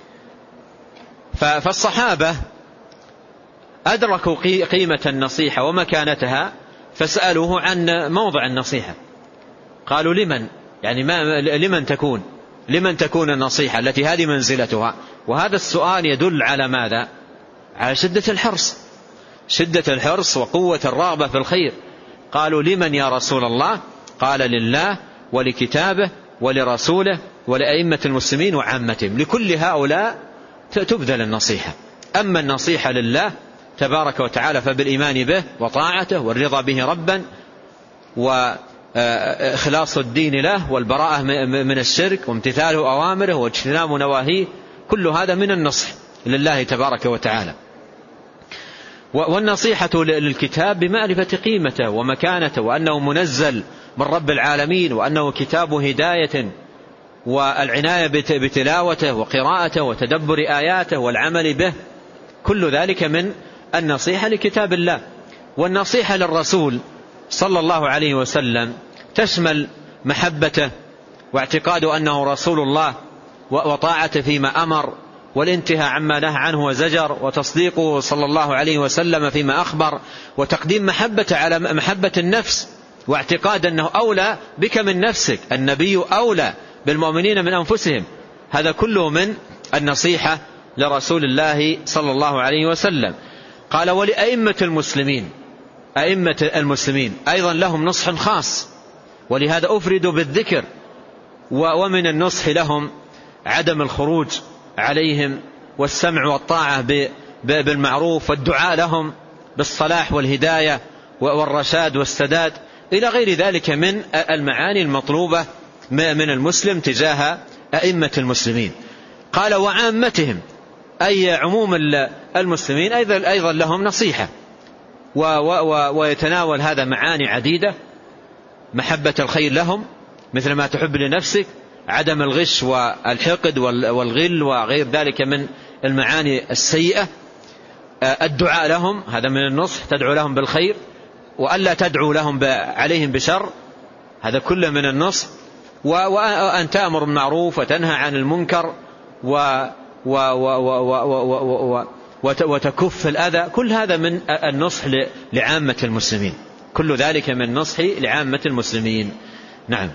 فالصحابة أدركوا قيمة النصيحة ومكانتها، فسألوه عن موضع النصيحة، قالوا لمن، يعني لمن تكون النصيحة التي هذه منزلتها؟ وهذا السؤال يدل على ماذا؟ على شدة الحرص وقوة الرغبة في الخير. قالوا لمن يا رسول الله؟ قال لله ولكتابه ولرسوله ولأئمة المسلمين وعامتهم، لكل هؤلاء تبذل النصيحة. أما النصيحة لله تبارك وتعالى فبالإيمان به وطاعته والرضا به ربا وإخلاص الدين له والبراءة من الشرك وامتثال أوامره واجتناب نواهيه، كل هذا من النصح لله تبارك وتعالى. والنصيحة للكتاب بمعرفة قيمته ومكانته، وأنه منزل من رب العالمين، وأنه كتاب هداية، والعناية بتلاوته وقراءته وتدبر آياته والعمل به، كل ذلك من النصيحة لكتاب الله. والنصيحة للرسول صلى الله عليه وسلم تشمل محبته واعتقاد أنه رسول الله وطاعته فيما أمر، والانتهاء عما نهى عنه وزجر، وتصديقه صلى الله عليه وسلم فيما أخبر، وتقديم محبته على محبة النفس، واعتقاد أنه أولى بك من نفسك، النبي أولى بالمؤمنين من أنفسهم. هذا كله من النصيحة لرسول الله صلى الله عليه وسلم. قال ولأئمة المسلمين، أئمة المسلمين أيضا لهم نصح خاص، ولهذا أفردوا بالذكر. ومن النصح لهم عدم الخروج عليهم، والسمع والطاعة بالمعروف، والدعاء لهم بالصلاح والهداية والرشاد والسداد، إلى غير ذلك من المعاني المطلوبة من المسلم تجاه أئمة المسلمين. قال وعامتهم، أي عموم المسلمين أيضا لهم نصيحة، ويتناول هذا معاني عديدة: محبة الخير لهم مثل ما تحب لنفسك، عدم الغش والحقد والغل وغير ذلك من المعاني السيئة، الدعاء لهم، هذا من النصح، تدعو لهم بالخير، وألا تدعو لهم عليهم بشر، هذا كله من النصح، وأن تأمر بالمعروف وتنهى عن المنكر وتكف الأذى، كل هذا من النصح لعامة المسلمين، كل ذلك من نصح لعامة المسلمين. نعم.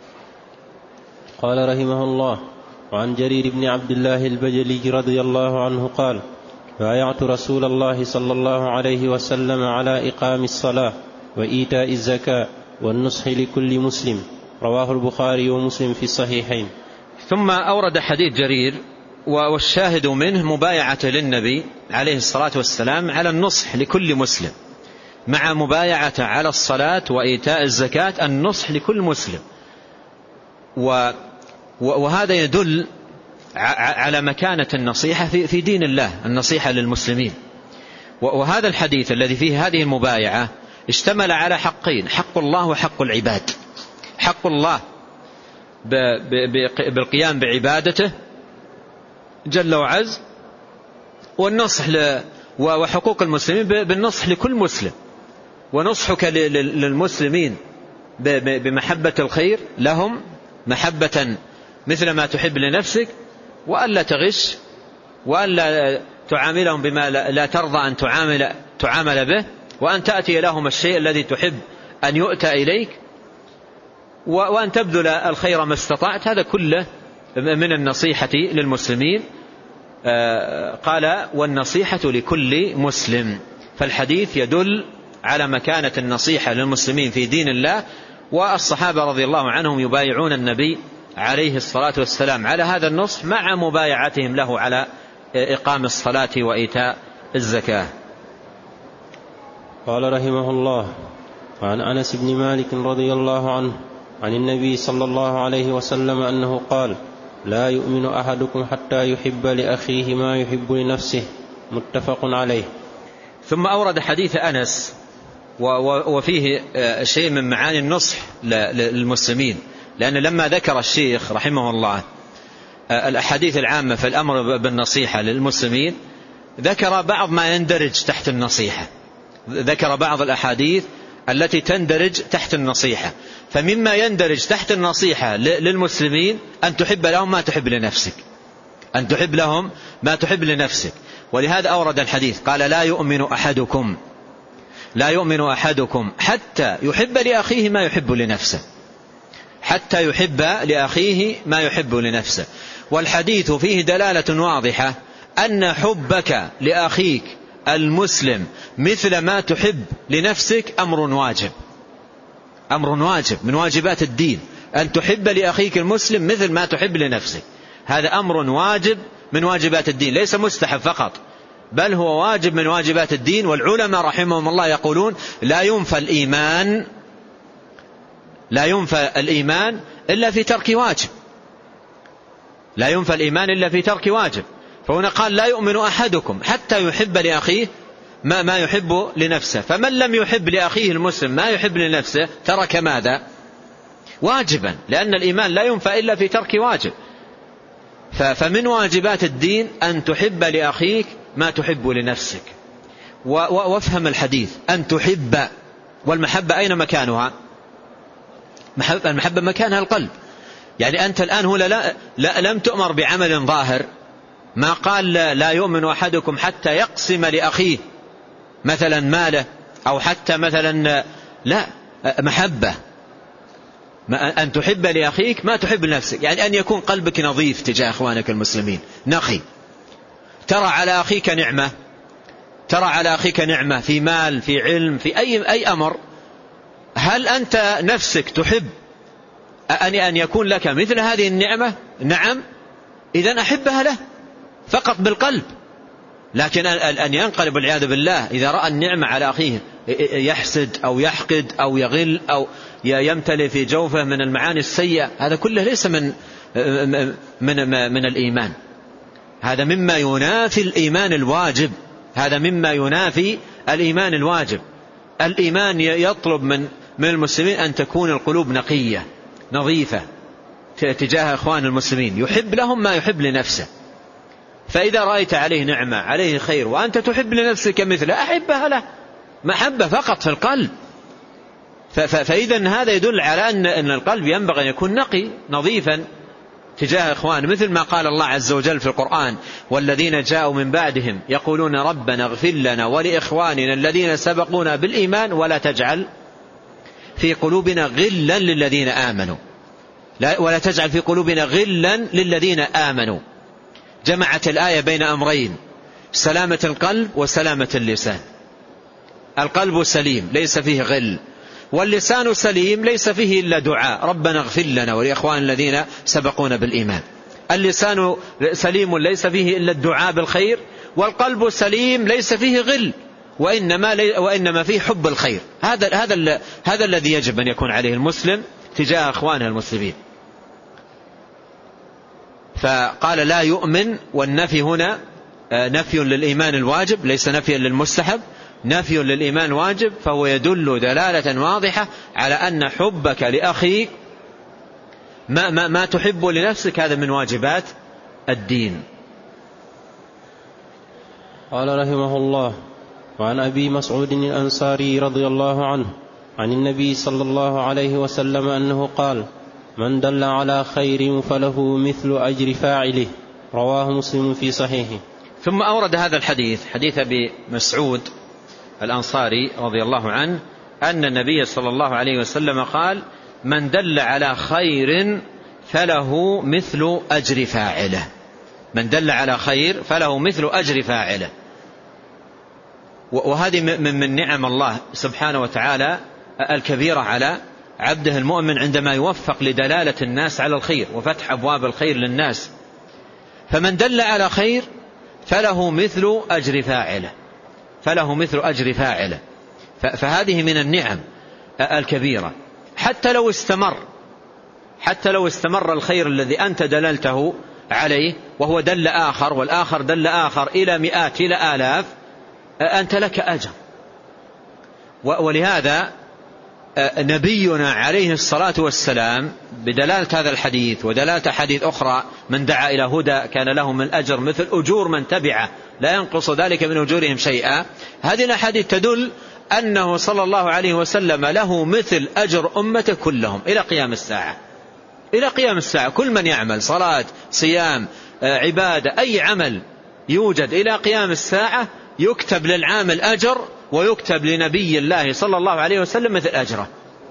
قال رحمه الله: وعن جرير بن عبد الله البجلي رضي الله عنه قال: بايعت رسول الله صلى الله عليه وسلم على إقام الصلاة وإيتاء الزكاة والنصح لكل مسلم، رواه البخاري ومسلم في الصحيحين. ثم أورد حديث جرير، والشاهد منه مبايعة للنبي عليه الصلاة والسلام على النصح لكل مسلم، مع مبايعة على الصلاة وإيتاء الزكاة النصح لكل مسلم. وهذا يدل على مكانة النصيحة في دين الله، النصيحة للمسلمين. وهذا الحديث الذي فيه هذه المبايعة اشتمل على حقين: حق الله وحق العباد. حق الله بالقيام بعبادته جل وعز، والنصح وحقوق المسلمين بالنصح لكل مسلم، ونصحك للمسلمين بمحبة الخير لهم محبة مثل ما تحب لنفسك، وألا تغش، وألا تعاملهم بما لا ترضى أن تعامل به، وأن تأتي لهم الشيء الذي تحب أن يؤتى إليك، وأن تبذل الخير ما استطعت. هذا كله من النصيحة للمسلمين. قال والنصيحة لكل مسلم، فالحديث يدل على مكانة النصيحة للمسلمين في دين الله. والصحابة رضي الله عنهم يبايعون النبي عليه الصلاة والسلام على هذا النصح، مع مبايعتهم له على إقام الصلاة وإيتاء الزكاة. قال رحمه الله: وعن أنس بن مالك رضي الله عنه عن النبي صلى الله عليه وسلم أنه قال: لا يؤمن أحدكم حتى يحب لأخيه ما يحب لنفسه، متفق عليه. ثم أورد حديث أنس وفيه شيء من معاني النصح للمسلمين، لأن لما ذكر الشيخ رحمه الله الأحاديث العامة في الأمر بالنصيحة للمسلمين ذكر بعض ما يندرج تحت النصيحة، ذكر بعض الأحاديث التي تندرج تحت النصيحة. فمما يندرج تحت النصيحة للمسلمين أن تحب لهم ما تحب لنفسك، أن تحب لهم ما تحب لنفسك. ولهذا أورد الحديث قال لا يؤمن أحدكم حتى يحب لأخيه ما يحب لنفسه، حتى يحب لأخيه ما يحب لنفسه. والحديث فيه دلالة واضحة أن حبك لأخيك المسلم مثل ما تحب لنفسك أمر واجب، أمر واجب من واجبات الدين، أن تحب لأخيك المسلم مثل ما تحب لنفسك. هذا أمر واجب من واجبات الدين، ليس مستحب فقط بل هو واجب من واجبات الدين. والعلماء رحمهم الله يقولون لا ينفى الإيمان إلا في ترك واجب، لا ينفى الإيمان إلا في ترك واجب. فهنا قال لا يؤمن أحدكم حتى يحب لأخيه ما يحب لنفسه. فمن لم يحب لأخيه المسلم ما يحب لنفسه ترك ماذا؟ واجبا، لأن الإيمان لا ينفى إلا في ترك واجب. فمن واجبات الدين أن تحب لأخيك ما تحب لنفسك. وافهم الحديث، أن تحب، والمحبة أين مكانها؟ المحبة مكانها القلب. يعني أنت الآن هنا لم تؤمر بعمل ظاهر، ما قال لا يؤمن أحدكم حتى يقسم لأخيه مثلا ماله، أو حتى مثلا لا، محبة أن تحب لأخيك ما تحب لنفسك، يعني أن يكون قلبك نظيف تجاه أخوانك المسلمين، نقي. ترى على أخيك نعمة في مال، في علم، في أي أمر، هل أنت نفسك تحب أن يكون لك مثل هذه النعمة؟ نعم، إذن أحبها له فقط بالقلب. لكن أن ينقلب والعياذ بالله إذا رأى النعمة على أخيه يحسد أو يحقد أو يغل أو يمتلئ في جوفه من المعاني السيئة، هذا كله ليس من الإيمان. هذا مما ينافي الإيمان الواجب، هذا مما ينافي الإيمان الواجب. الإيمان يطلب من المسلمين أن تكون القلوب نقية نظيفة تجاه إخوان المسلمين، يحب لهم ما يحب لنفسه. فإذا رأيت عليه نعمة، عليه خير، وأنت تحب لنفسك مثله، أحبها له، محبة فقط في القلب. فإذا هذا يدل على أن القلب ينبغي أن يكون نقي نظيفا تجاه إخوان، مثل ما قال الله عز وجل في القرآن: والذين جاءوا من بعدهم يقولون ربنا اغفر لنا ولإخواننا الذين سبقونا بالإيمان ولا تجعل في قلوبنا غلا للذين آمنوا، ولا تجعل في قلوبنا غلا للذين آمنوا. جمعت الآية بين أمرين: سلامة القلب وسلامة اللسان. القلب سليم ليس فيه غل، واللسان سليم ليس فيه إلا دعاء ربنا اغفر لنا ولإخوان الذين سبقونا بالإيمان. اللسان سليم ليس فيه إلا الدعاء بالخير، والقلب سليم ليس فيه غل، وإنما فيه حب الخير. هذا الذي يجب أن يكون عليه المسلم تجاه أخوانه المسلمين. فقال لا يؤمن، والنفي هنا نفي للإيمان الواجب ليس نفيا للمستحب، نفي للإيمان واجب. فهو يدل دلالة واضحة على أن حبك لأخيك ما تحب لنفسك هذا من واجبات الدين. قال رحمه الله: وعن أبي مسعود الأنصاري رضي الله عنه عن النبي صلى الله عليه وسلم أنه قال: من دل على خير فله مثل أجر فاعله. رواه مسلم في صحيحه. ثم أورد هذا الحديث، حديث أبي مسعود الأنصاري رضي الله عنه، أن النبي صلى الله عليه وسلم قال: من دل على خير فله مثل أجر فاعله. من دل على خير فله مثل أجر فاعله. وهذه من نعم الله سبحانه وتعالى الكبيرة على عبده المؤمن عندما يوفق لدلالة الناس على الخير وفتح أبواب الخير للناس. فمن دل على خير فله مثل أجر فاعله، فله مثل أجر فاعله. فهذه من النعم الكبيرة. حتى لو استمر الخير الذي أنت دللته عليه وهو دل آخر والآخر دل آخر إلى مئات إلى آلاف، أنت لك أجر. ولهذا نبينا عليه الصلاة والسلام بدلالة هذا الحديث ودلالة حديث أخرى: من دعا إلى هدى كان له من الأجر مثل أجور من تبعه لا ينقص ذلك من أجورهم شيئا. هذه الأحاديث تدل أنه صلى الله عليه وسلم له مثل أجر أمته كلهم إلى قيام الساعة. إلى قيام الساعة كل من يعمل صلاة صيام عبادة أي عمل يوجد إلى قيام الساعة يكتب للعامل أجر، ويكتب لنبي الله صلى الله عليه وسلم مثل أجره.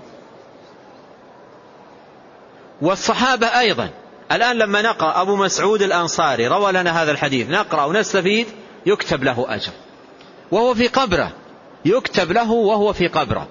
والصحابة أيضا الآن لما نقرأ أبو مسعود الأنصاري روى لنا هذا الحديث نقرأ ونستفيد، يكتب له أجر وهو في قبره، يكتب له وهو في قبره.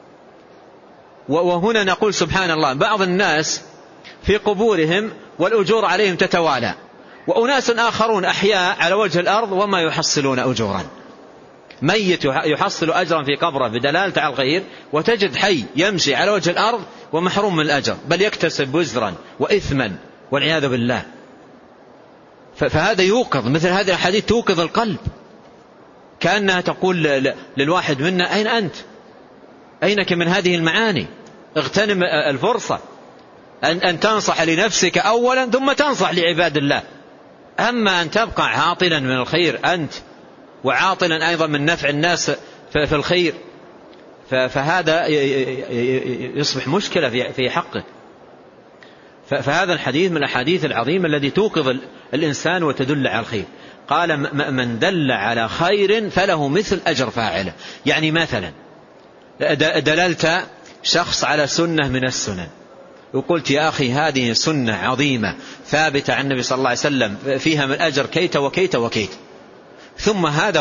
وهنا نقول سبحان الله، بعض الناس في قبورهم والأجور عليهم تتوالى، وأناس آخرون أحياء على وجه الأرض وما يحصلون أجورا. ميت يحصل أجرا في قبره بدلالة على الخير، وتجد حي يمشي على وجه الأرض ومحروم من الأجر، بل يكتسب وزرا وإثما والعياذ بالله. فهذا يوقظ، مثل هذه الحديث توقظ القلب، كأنها تقول للواحد منا: أين أنت؟ أينك من هذه المعاني؟ اغتنم الفرصة أن تنصح لنفسك أولا ثم تنصح لعباد الله. أما أن تبقى عاطلا من الخير أنت، وعاطلا أيضا من نفع الناس في الخير، فهذا يصبح مشكلة في حقه. فهذا الحديث من الأحاديث العظيمة الذي توقظ الإنسان وتدل على الخير. قال: من دل على خير فله مثل أجر فاعله. يعني مثلا دللت شخص على سنة من السنن وقلت: يا أخي هذه سنة عظيمة ثابتة عن النبي صلى الله عليه وسلم فيها من أجر كيت وكيت وكيت، ثم هذا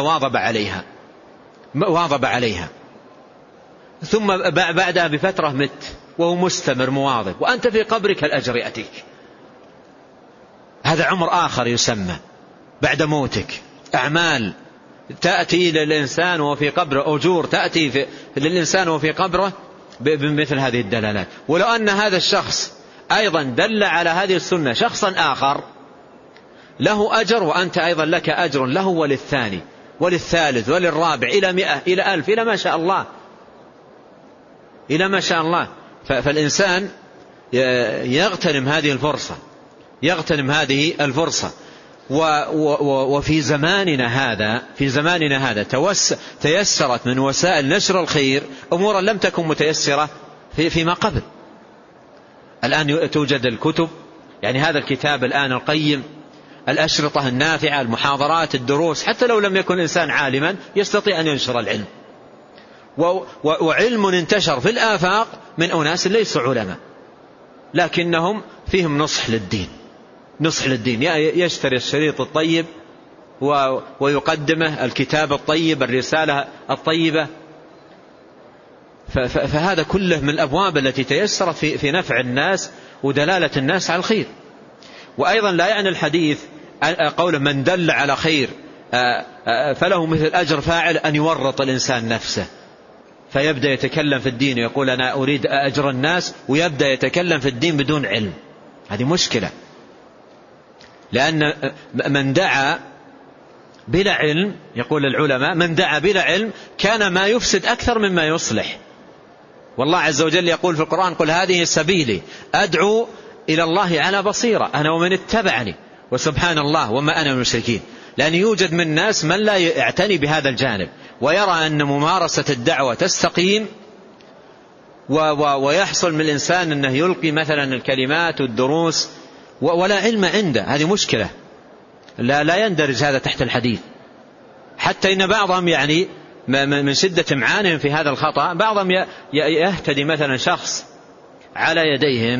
واظب عليها ثم بعدها بفترة مت وهو مستمر مواظب، وأنت في قبرك الأجر يأتيك. هذا عمر آخر يسمى بعد موتك، أعمال تأتي للإنسان وهو في قبره، أجور تأتي للإنسان وهو في قبره بمثل هذه الدلالات. ولو أن هذا الشخص أيضا دل على هذه السنة شخصا آخر له أجر، وأنت أيضا لك أجر له وللثاني وللثالث وللرابع إلى 100 إلى 1000 إلى ما شاء الله. فالإنسان يغتنم هذه الفرصة. وفي زماننا هذا تيسرت من وسائل نشر الخير أمورا لم تكن متيسرة فيما قبل. الآن توجد الكتب، يعني هذا الكتاب الآن القيم، الأشرطة النافعة، المحاضرات، الدروس، حتى لو لم يكن الإنسان عالما يستطيع أن ينشر العلم. وعلم انتشر في الآفاق من أناس ليسوا علماء لكنهم فيهم نصح للدين، يشتري الشريط الطيب ويقدمه، الكتاب الطيب، الرسالة الطيبة. فهذا كله من الأبواب التي تيسرت في نفع الناس ودلالة الناس على الخير. وأيضا لا يعني الحديث قول من دل على خير فله مثل أجر فاعل أن يورط الإنسان نفسه فيبدأ يتكلم في الدين ويقول أنا أريد أجر الناس، ويبدأ يتكلم في الدين بدون علم. هذه مشكلة، لأن من دعا بلا علم، يقول العلماء من دعا بلا علم كان ما يفسد أكثر مما يصلح. والله عز وجل يقول في القرآن: قل هذه سبيلي أدعو إلى الله على بصيرة أنا ومن اتبعني وسبحان الله وما أنا من المشركين. لأن يوجد من الناس من لا يعتني بهذا الجانب ويرى أن ممارسة الدعوة تستقيم، ويحصل من الإنسان أنه يلقي مثلا الكلمات والدروس ولا علم عنده. هذه مشكلة، لا يندرج هذا تحت الحديث. حتى إن بعضهم يعني من شدة امعانهم في هذا الخطأ بعضهم يهتدي مثلا شخص على يديهم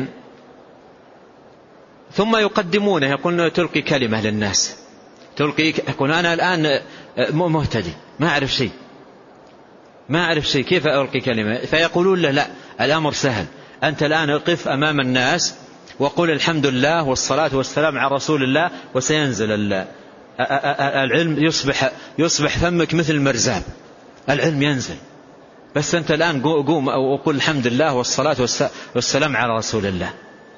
ثم يقدمونه، يقولون تلقي كلمة للناس، يقول أنا الآن مهتدي ما أعرف شيء كيف ألقي كلمة؟ فيقولون له: لا، الأمر سهل، أنت الآن اقف أمام الناس وقل الحمد لله والصلاة والسلام على رسول الله، وسينزل العلم، يصبح فمك مثل المرزاب، العلم ينزل. بس أنت الآن قوم وقل الحمد لله والصلاة والسلام على رسول الله.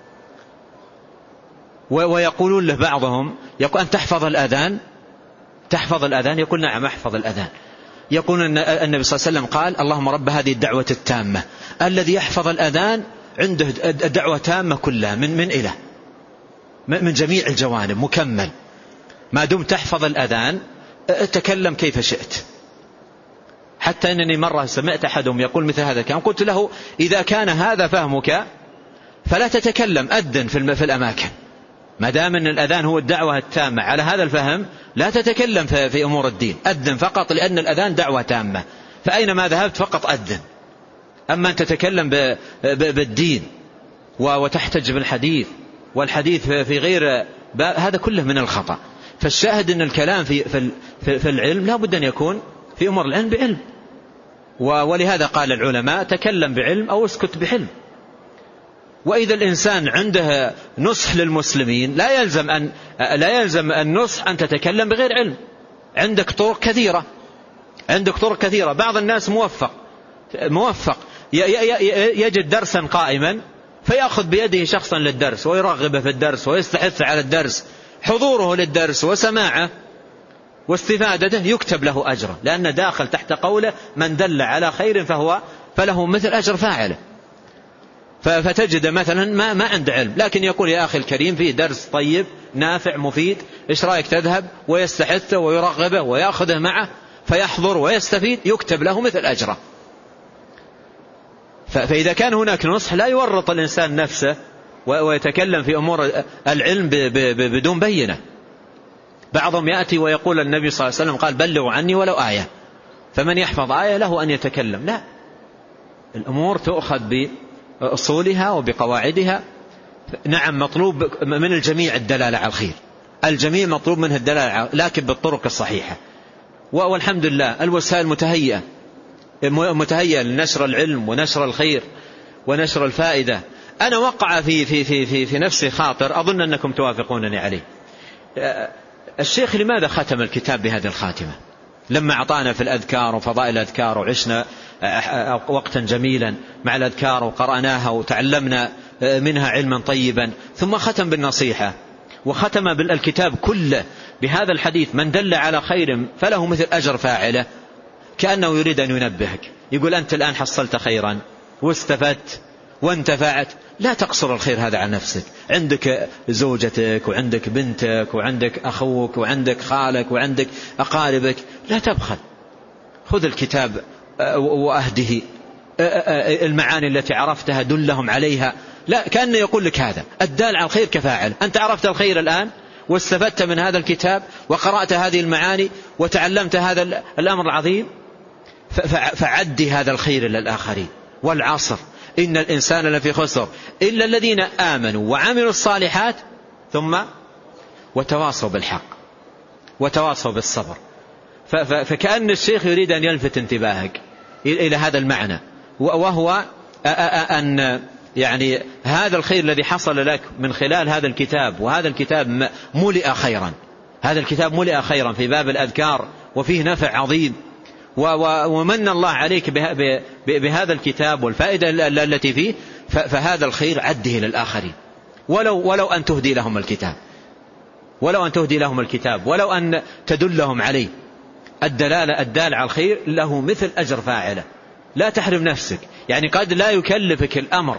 ويقولون له بعضهم: يقول أن تحفظ الأذان؟ يقول: نعم أحفظ الأذان. يقول أن النبي صلى الله عليه وسلم قال اللهم رب هذه الدعوة التامة، الذي يحفظ الأذان عنده الدعوة تامة كلها من إله، من جميع الجوانب مكمل. ما دمت تحفظ الأذان تكلم كيف شئت. حتى أنني مرة سمعت أحدهم يقول مثل هذا الكلام، قلت له إذا كان هذا فهمك فلا تتكلم، أذن في الأماكن. ما دام أن الأذان هو الدعوة التامة على هذا الفهم لا تتكلم في أمور الدين، أذن فقط، لأن الأذان دعوة تامة، فأينما ذهبت فقط أذن. أما أن تتكلم بالدين وتحتج بالحديث والحديث في غير هذا كله من الخطأ. فالشاهد أن الكلام في العلم لا بد أن يكون في أمور العلم بعلم، ولهذا قال العلماء تكلم بعلم أو اسكت بحلم. وإذا الإنسان عنده نصح للمسلمين لا يلزم النصح أن تتكلم بغير علم. عندك طرق كثيرة. بعض الناس موفق يجد درسا قائما فيأخذ بيده شخصا للدرس ويرغبه في الدرس ويستحث على الدرس، حضوره للدرس وسماعه واستفادته يكتب له أجره، لأن داخل تحت قوله من دل على خير فله مثل أجر فاعله. فتجد مثلا ما عنده علم لكن يقول يا أخي الكريم فيه درس طيب نافع مفيد، إيش رأيك تذهب، ويستحثه ويرغبه ويأخذه معه فيحضر ويستفيد، يكتب له مثل أجره. فإذا كان هناك نصح لا يورط الإنسان نفسه ويتكلم في أمور العلم بدون بينة. بعضهم يأتي ويقول النبي صلى الله عليه وسلم قال بلغوا عني ولو آية، فمن يحفظ آية له أن يتكلم. لا، الأمور تؤخذ بأصولها وبقواعدها. نعم مطلوب من الجميع الدلالة على الخير، الجميع مطلوب منه الدلالة لكن بالطرق الصحيحة. والحمد لله الوسائل متهيئة لنشر العلم ونشر الخير ونشر الفائدة. أنا وقع في نفسي خاطر أظن أنكم توافقونني عليه. الشيخ لماذا ختم الكتاب بهذه الخاتمة لما أعطانا في الأذكار وفضائل الأذكار وعشنا وقتا جميلا مع الأذكار وقرأناها وتعلمنا منها علما طيبا، ثم ختم بالنصيحة وختم بالكتاب كله بهذا الحديث من دل على خير فله مثل أجر فاعله، كأنه يريد أن ينبهك، يقول أنت الآن حصلت خيرا واستفدت وانتفعت، لا تقصر الخير هذا عن نفسك. عندك زوجتك وعندك بنتك وعندك أخوك وعندك خالك وعندك أقاربك، لا تبخل. خذ الكتاب وأهده المعاني التي عرفتها دلهم عليها. لا، كأنه يقول لك هذا الدال على الخير كفاعل. أنت عرفت الخير الآن واستفدت من هذا الكتاب وقرأت هذه المعاني وتعلمت هذا الأمر العظيم، فعدي هذا الخير للآخرين. والعصر إن الإنسان لفي خسر إلا الذين آمنوا وعملوا الصالحات ثم وتواصوا بالحق وتواصوا بالصبر. فكأن الشيخ يريد أن يلفت انتباهك إلى هذا المعنى، وهو أن يعني هذا الخير الذي حصل لك من خلال هذا الكتاب، وهذا الكتاب ملئ خيرا، هذا الكتاب ملئ خيرا في باب الأذكار وفيه نفع عظيم، ومن الله عليك بهذا الكتاب والفائدة التي فيه، فهذا الخير عده للآخرين ولو أن تهدي لهم الكتاب، ولو أن تدلهم عليه. الدال على الخير له مثل أجر فاعله. لا تحرم نفسك، يعني قد لا يكلفك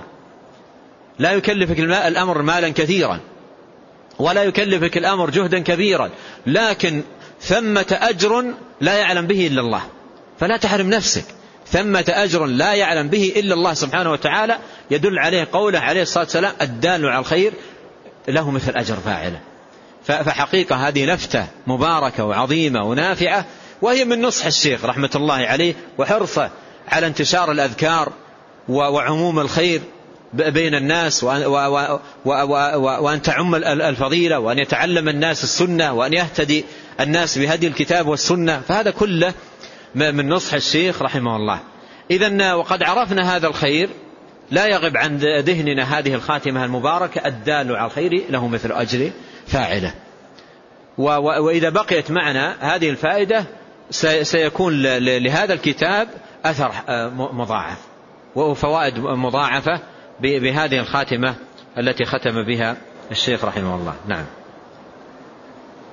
الأمر مالا كثيرا ولا يكلفك الأمر جهدا كبيرا، لكن ثمة أجر لا يعلم به إلا الله، فلا تحرم نفسك. ثمة أجر لا يعلم به إلا الله سبحانه وتعالى، يدل عليه قوله عليه الصلاة والسلام الدال على الخير له مثل أجر فاعله. فحقيقة هذه لفتة مباركة وعظيمة ونافعة، وهي من نصح الشيخ رحمة الله عليه وحرصه على انتشار الأذكار وعموم الخير بين الناس، وأن تعم الفضيلة، وأن يتعلم الناس السنة، وأن يهتدي الناس بهدي الكتاب والسنة. فهذا كله من نصح الشيخ رحمه الله. إذن وقد عرفنا هذا الخير، لا يغب عن ذهننا هذه الخاتمة المباركة الدال على الخير له مثل أجر فاعله. وإذا بقيت معنا هذه الفائدة سيكون لهذا الكتاب أثر مضاعف وفوائد مضاعفة بهذه الخاتمة التي ختم بها الشيخ رحمه الله. نعم.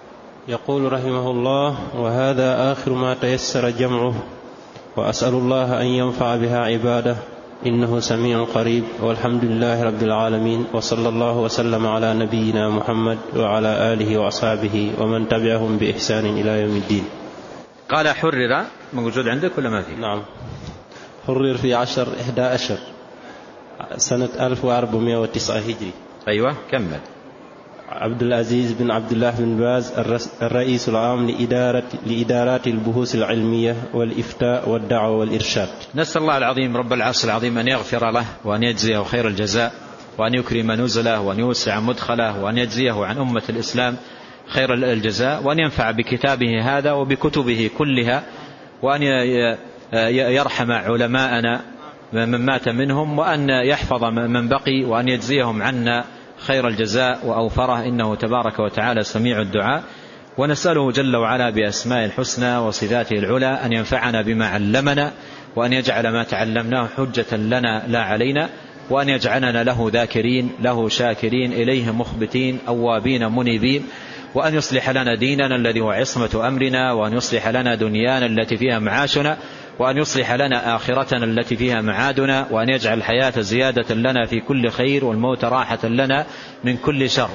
يقول رحمه الله: وهذا آخر ما تيسر جمعه، وأسأل الله أن ينفع بها عباده، إنه سميع قريب، والحمد لله رب العالمين، وصلى الله وسلم على نبينا محمد وعلى آله وأصحابه ومن تبعهم بإحسان إلى يوم الدين. قال حرر، موجود عندك ولا ما فيه؟ نعم، حرر في 11 سنة 1409 هجري. أيوة كمل. عبد العزيز بن عبد الله بن باز، الرئيس العام لإدارات البحوث العلمية والإفتاء والدعوة والإرشاد. نسأل الله العظيم رب العرش العظيم أن يغفر له وأن يجزيه خير الجزاء، وأن يكرم نزله وأن يوسع مدخله، وأن يجزيه عن أمة الإسلام خير الجزاء، وأن ينفع بكتابه هذا وبكتبه كلها، وأن يرحم علماءنا من مات منهم، وأن يحفظ من بقي، وأن يجزيهم عنا خير الجزاء وأوفره، إنه تبارك وتعالى سميع الدعاء. ونسأله جل وعلا بأسماء الحسنى وصفاته العلى أن ينفعنا بما علمنا، وأن يجعل ما تعلمناه حجة لنا لا علينا، وأن يجعلنا له ذاكرين له شاكرين إليه مخبتين أوابين منيبين، وأن يصلح لنا ديننا الذي هو عصمة أمرنا، وأن يصلح لنا دنيانا التي فيها معاشنا، وأن يصلح لنا آخرتنا التي فيها معادنا، وأن يجعل الحياة زيادة لنا في كل خير والموت راحة لنا من كل شر.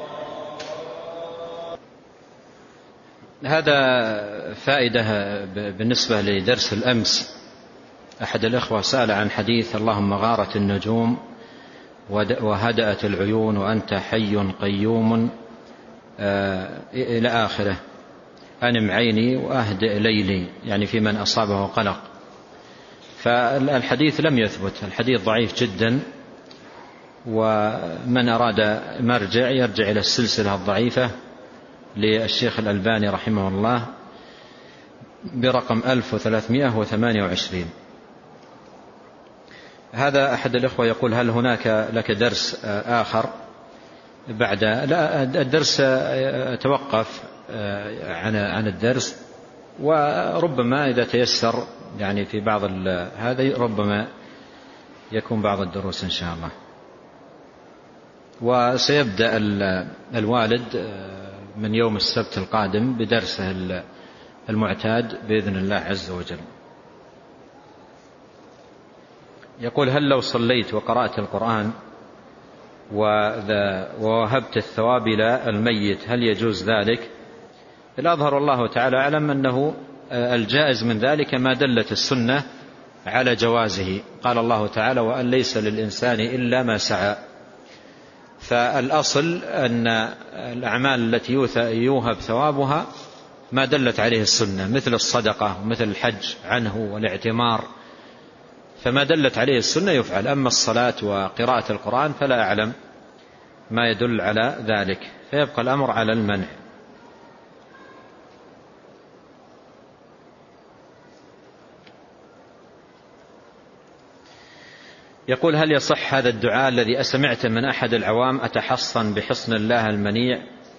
هذا فائدة بالنسبة لدرس الأمس. أحد الإخوة سأل عن حديث: اللهم غارت النجوم وهدأت العيون وأنت حي قيوم إلى آخره، أنم عيني وأهدئ ليلي، يعني في من أصابه قلق. فالحديث لم يثبت، الحديث ضعيف جدا، ومن أراد مرجع يرجع إلى السلسلة الضعيفة للشيخ الألباني رحمه الله برقم 1328. هذا أحد الإخوة يقول: هل هناك لك درس آخر بعد؟ لا، الدرس توقف عن الدرس، وربما إذا تيسر يعني في بعض هذا ربما يكون بعض الدروس إن شاء الله. وسيبدأ الوالد من يوم السبت القادم بدرسه المعتاد بإذن الله عز وجل. يقول: هل لو صليت وقرأت القرآن ووهبت الثواب إلى الميت هل يجوز ذلك؟ الأظهر الله تعالى أعلم أنه الجائز من ذلك ما دلت السنة على جوازه. قال الله تعالى: وأن ليس للإنسان إلا ما سعى. فالأصل أن الأعمال التي يوهب ثوابها ما دلت عليه السنة، مثل الصدقة ومثل الحج عنه والاعتمار، فما دلت عليه السنة يفعل. أما الصلاة وقراءة القرآن فلا أعلم ما يدل على ذلك، فيبقى الأمر على المنع. يقول: هل يصح هذا الدعاء الذي أسمعته من أحد العوام: أتحصن بحصن الله المنيع،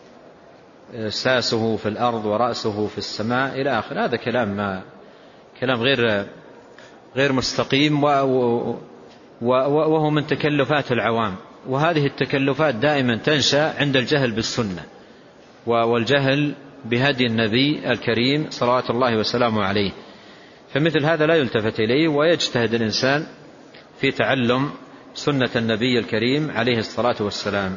ساسه في الأرض ورأسه في السماء، إلى آخر؟ هذا كلام غير مستقيم، وهو من تكلفات العوام، وهذه التكلفات دائما تنشأ عند الجهل بالسنة والجهل بهدي النبي الكريم صلوات الله وسلامه عليه. فمثل هذا لا يلتفت إليه، ويجتهد الإنسان في تعلم سنة النبي الكريم عليه الصلاة والسلام.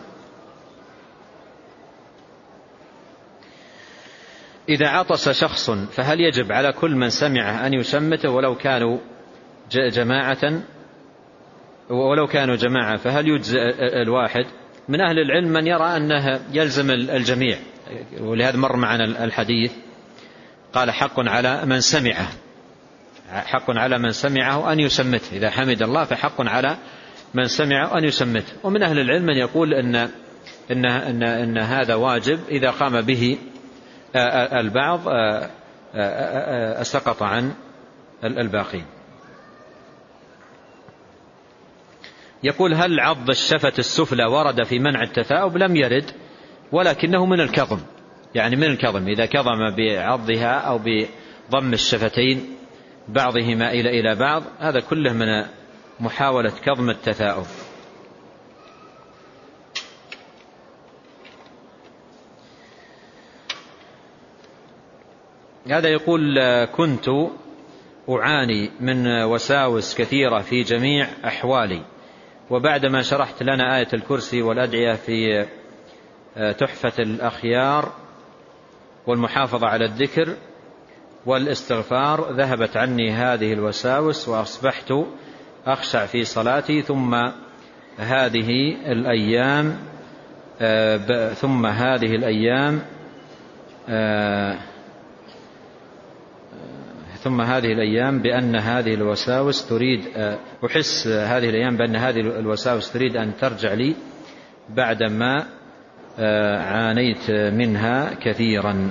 إذا عطس شخص فهل يجب على كل من سمعه أن يشمته ولو كانوا جماعة فهل يجزئ الواحد؟ من أهل العلم من يرى أنه يلزم الجميع، ولهذا مر معنا الحديث قال: حق على من سمعه أن يشمته، إذا حمد الله فحق على من سمعه أن يشمته. ومن أهل العلم من يقول إن هذا واجب، إذا قام به البعض سقط عن الباقين. يقول: هل عض الشفة السفلى ورد في منع التثاؤب؟ لم يرد، ولكنه من الكظم، يعني من الكظم، إذا كظم بعضها أو بضم الشفتين بعضهما إلى بعض، هذا كله من محاولة كظم التثاؤب. هذا يقول: كنت أعاني من وساوس كثيرة في جميع أحوالي، وبعدما شرحت لنا آية الكرسي والأدعية في تحفة الأخيار والمحافظة على الذكر والاستغفار ذهبت عني هذه الوساوس، وأصبحت أخشع في صلاتي. ثم هذه الأيام بأن هذه الوساوس تريد أحس هذه الأيام بأن هذه الوساوس تريد أن ترجع لي بعدما عانيت منها كثيرا،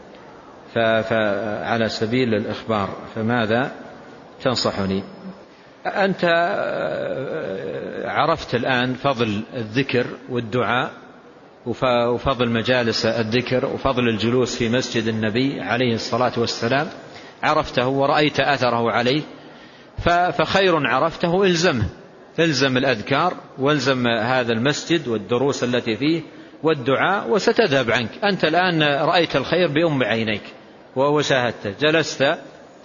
فعلى سبيل الإخبار فماذا تنصحني؟ أنت عرفت الآن فضل الذكر والدعاء وفضل مجالس الذكر وفضل الجلوس في مسجد النبي عليه الصلاة والسلام، عرفته ورأيت أثره عليه، فخير عرفته الزم الأذكار والزم هذا المسجد والدروس التي فيه والدعاء وستذهب عنك. أنت الآن رأيت الخير بأم عينيك وشاهدته، جلست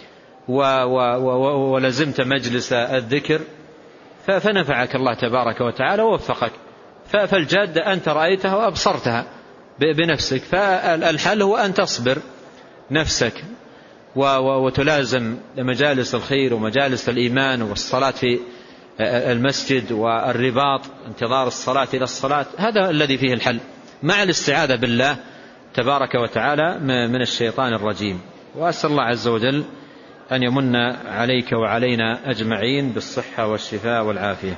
ولزمت مجلس الذكر فنفعك الله تبارك وتعالى ووفقك. فالجادة أنت رأيتها وأبصرتها بنفسك، فالحل هو أن تصبر نفسك وتلازم مجالس الخير ومجالس الإيمان والصلاة في المسجد والرباط انتظار الصلاة إلى الصلاة. هذا الذي فيه الحل، مع الاستعاذة بالله تبارك وتعالى من الشيطان الرجيم. وأسأل الله عز وجل أن يمن عليك وعلينا أجمعين بالصحة والشفاء والعافية.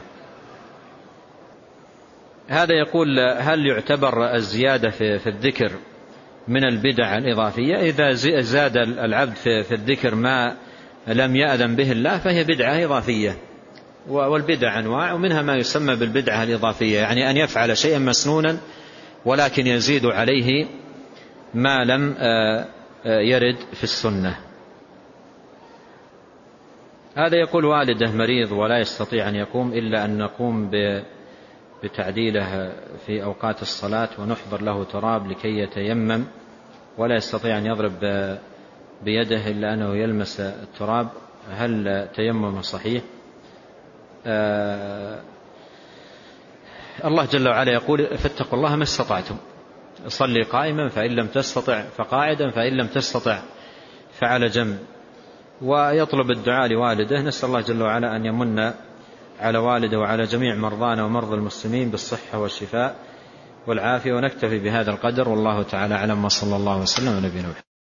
هذا يقول: هل يعتبر الزيادة في الذكر من البدع الإضافية؟ إذا زاد العبد في الذكر ما لم يأذن به الله فهي بدعة إضافية، والبدع أنواع، ومنها ما يسمى بالبدعة الإضافية، يعني أن يفعل شيئا مسنونا ولكن يزيد عليه ما لم يرد في السنة. هذا يقول: والده مريض ولا يستطيع أن يقوم إلا أن نقوم بتعديله في أوقات الصلاة ونحضر له تراب لكي يتيمم، ولا يستطيع أن يضرب بيده إلا أنه يلمس التراب، هل تيمم صحيح؟ الله جل وعلا يقول: فاتقوا الله ما استطعتم، صلي قائما فإن لم تستطع فقاعدا فإن لم تستطع فعلى جنب. ويطلب الدعاء لوالده، نسأل الله جل وعلا أن يمن على والده وعلى جميع مرضانا ومرضى المسلمين بالصحة والشفاء والعافية. ونكتفي بهذا القدر، والله تعالى أعلم، وصلى الله وسلم على نبينا محمد.